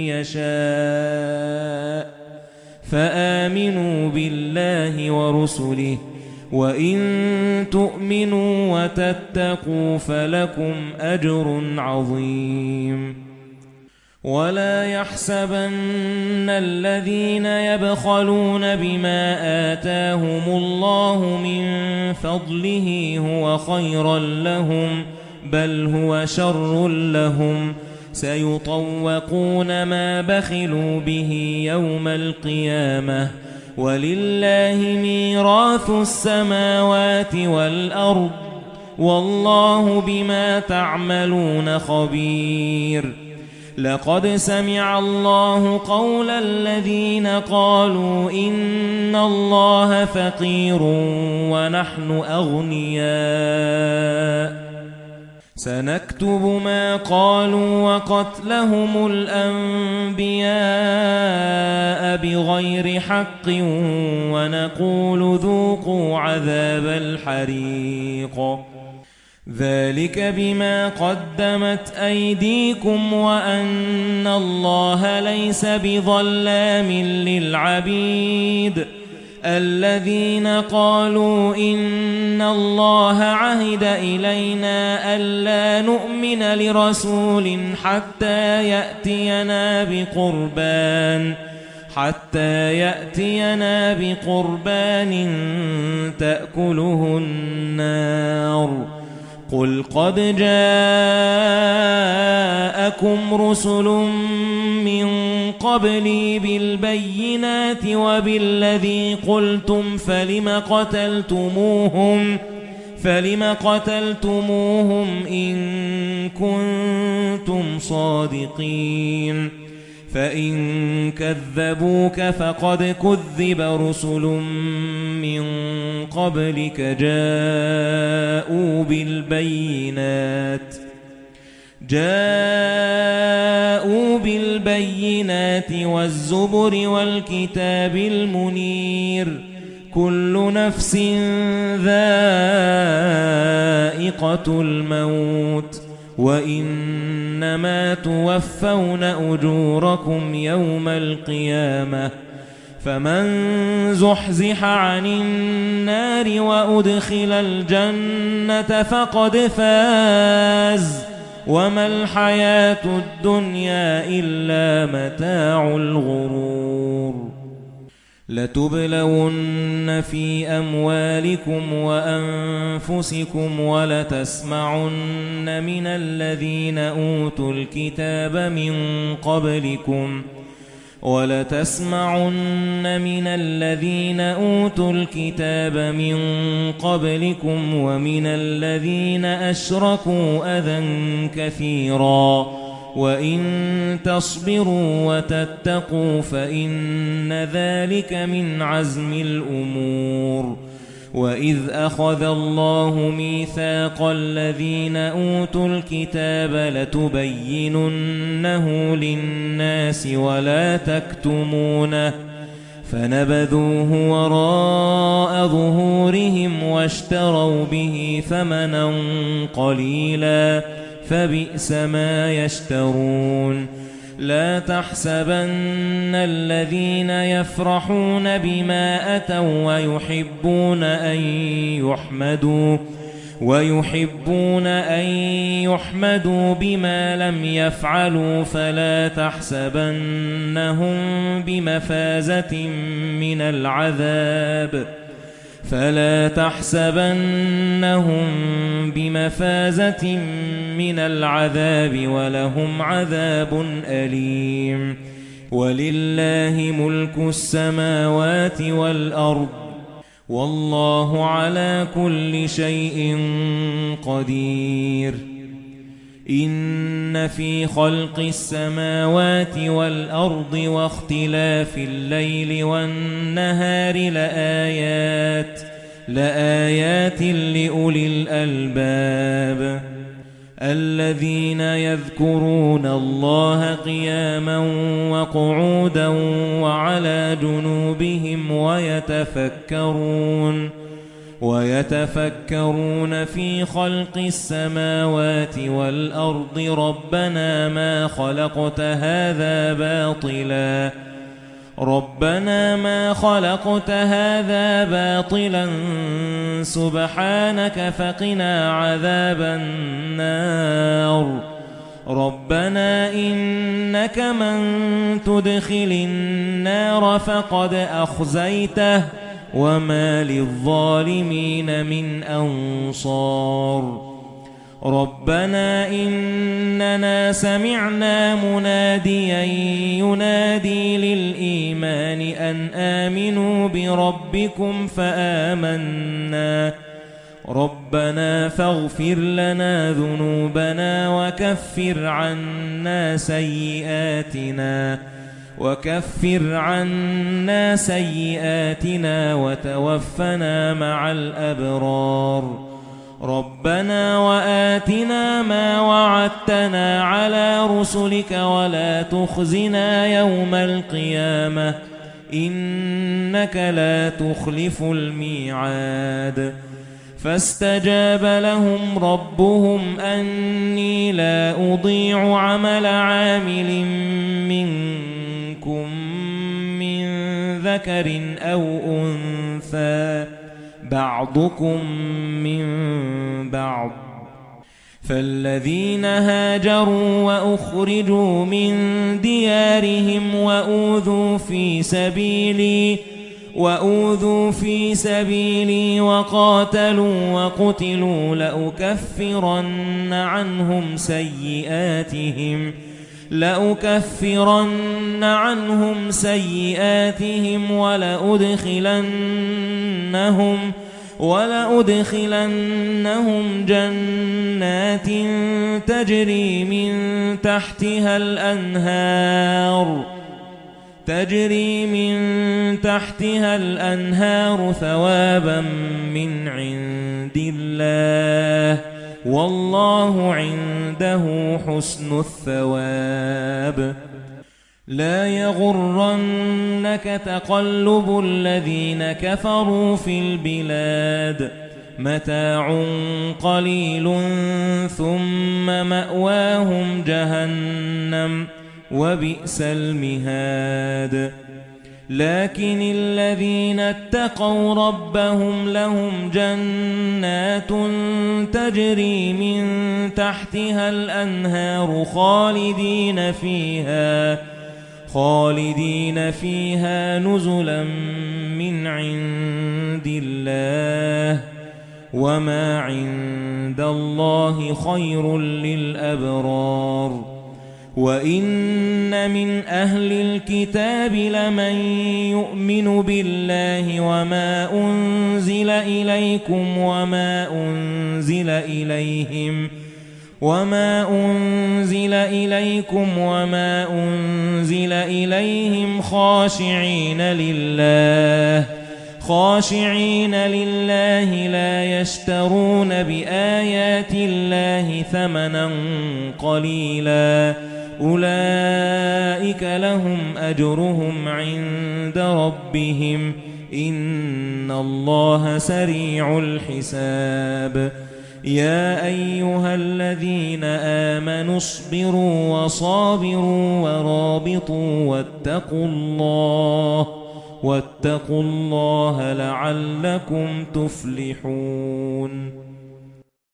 يشاء فآمنوا بالله ورسله وإن تؤمنوا وتتقوا فلكم أجر عظيم ولا يحسبن الذين يبخلون بما آتاهم الله من فضله هو خيرا لهم بل هو شر لهم سيطوقون ما بخلوا به يوم القيامة ولله ميراث السماوات والأرض والله بما تعملون خبير لقد سمع الله قول الذين قالوا إن الله فقير ونحن أغنياء سنكتب ما قالوا وقتلهم الأنبياء بغير حق ونقول ذوقوا عذاب الحريق ذلك بما قدمت أيديكم وأن الله ليس بظلام للعبيد الذين قالوا إن الله عهد إلينا ألا نؤمن لرسول حتى يأتينا بقربان حتى يأتينا بقربان تأكله النار قل قد جاءكم رسل من قبلي بالبينات وبالذي قلتم فلم قتلتموهم فلم قتلتموهم إن كنتم صادقين فإن كذبوك فقد كذب رسل من قبلك جاءوا بالبينات جاءوا بالبينات والزبر والكتاب المنير كل نفس ذائقة الموت وإنما توفون أجوركم يوم القيامة فمن زحزح عن النار وأدخل الجنة فقد فاز وما الحياة الدنيا إلا متاع الغرور لتبلون في أموالكم وأنفسكم ولتسمعن من الذين أوتوا الكتاب من قبلكم ولتسمعن من الذين أوتوا الكتاب من قبلكم ومن الذين أشركوا أذى كثيرا وإن تصبروا وتتقوا فإن ذلك من عزم الأمور وإذ أخذ الله ميثاق الذين أوتوا الكتاب لتبيننه للناس ولا تكتمونه فنبذوه وراء ظهورهم واشتروا به ثمنا قليلا فبئس ما يشترون لا تحسبن الذين يفرحون بما أتوا ويحبون أن يحمدوا ويحبون أن يحمدوا بما لم يفعلوا فلا تحسبنهم بمفازة من العذاب فلا تحسبنهم بمفازة من العذاب ولهم عذاب أليم ولله ملك السماوات والأرض والله على كل شيء قدير إِنَّ فِي خَلْقِ السَّمَاوَاتِ وَالْأَرْضِ وَاخْتِلَافِ اللَّيْلِ وَالنَّهَارِ لَآيَاتٍ لَآيَاتٍ لِأُولِي الْأَلْبَابِ الَّذِينَ يَذْكُرُونَ اللَّهَ قِيَامًا وَقُعُودًا وَعَلَى جُنُوبِهِمْ وَيَتَفَكَّرُونَ وَيَتَفَكَّرُونَ فِي خَلْقِ السَّمَاوَاتِ وَالْأَرْضِ رَبَّنَا مَا خَلَقْتَ هَذَا بَاطِلًا رَبَّنَا مَا خَلَقْتَ هَذَا بَاطِلًا سُبْحَانَكَ فَقِنَا عَذَابَ النَّارِ رَبَّنَا إِنَّكَ مَن تُدْخِلِ النَّارَ فَقَدْ أَخْزَيْتَهُ وَمَا لِلظَّالِمِينَ مِنْ أَنصَارٍ رَبَّنَا إِنَّنَا سَمِعْنَا مُنَادِيًا يُنَادِي لِلْإِيمَانِ أَنْ آمِنُوا بِرَبِّكُمْ فَآمَنَّا رَبَّنَا فَاغْفِرْ لَنَا ذُنُوبَنَا وَكَفِّرْ عَنَّا سَيِّئَاتِنَا وَكَفِّرْ عَنَّا سَيِّئَاتِنَا وَتَوَفَّنَا مَعَ الْأَبْرَارِ رَبَّنَا وَآتِنَا مَا وَعَدتَّنَا عَلَى رُسُلِكَ وَلَا تُخْزِنَا يَوْمَ الْقِيَامَةِ إِنَّكَ لَا تُخْلِفُ الْمِيعَادَ فَاسْتَجَابَ لَهُمْ رَبُّهُمْ أَنِّي لَا أُضِيعُ عَمَلَ عَامِلٍ مِّنكُم مِّن ذَكَرٍ أَوْ أُنثَىٰ بَعْضُكُم مِّن بَعْضٍ فَالَّذِينَ هَاجَرُوا وَأُخْرِجُوا مِن دِيَارِهِمْ وَأُوذُوا فِي سَبِيلِي وَأُوذُوا فِي سَبِيلِي وَقَاتَلُوا وَقُتِلُوا لَأُكَفِّرَنَّ عَنْهُمْ سَيِّئَاتِهِمْ لَأُكَفِّرَنَّ عَنْهُمْ سَيِّئَاتِهِمْ وَلَأُدْخِلَنَّهُمْ وَلَأُدْخِلَنَّهُمْ جَنَّاتٍ تَجْرِي مِن تَحْتِهَا الْأَنْهَارُ تَجْرِي مِن تَحْتِهَا الْأَنْهَارُ ثَوَابًا مِنْ عِندِ اللَّهِ وَاللَّهُ عِندَهُ حُسْنُ الثَّوَابِ لَا يَغُرَّنَّكَ تَقَلُّبُ الَّذِينَ كَفَرُوا فِي الْبِلَادِ مَتَاعٌ قَلِيلٌ ثُمَّ مَأْوَاهُمْ جَهَنَّمُ وَبِئْسَ الْمِهَادُ لَكِنِ الَّذِينَ اتَّقَوْا رَبَّهُمْ لَهُمْ جَنَّاتٌ تَجْرِي مِن تَحْتِهَا الْأَنْهَارُ خَالِدِينَ فِيهَا خَالِدِينَ فِيهَا نُزُلًا مِّنْ عِندِ اللَّهِ وَمَا عِندَ اللَّهِ خَيْرٌ لِّلْأَبْرَارِ وَإِنَّ مِنْ أَهْلِ الْكِتَابِ لَمَن يُؤْمِنُ بِاللَّهِ وَمَا أُنْزِلَ إِلَيْكُمْ وَمَا أُنْزِلَ إِلَيْهِمْ وَمَا أُنْزِلَ إِلَيْكُمْ وَمَا أُنْزِلَ إِلَيْهِمْ خَاشِعِينَ لِلَّهِ خاشعين لله لا يشترون بآيات الله ثمنا قليلا أولئك لهم أجرهم عند ربهم إن الله سريع الحساب يا أيها الذين آمنوا اصبروا وصابروا ورابطوا واتقوا الله واتقوا الله لعلكم تفلحون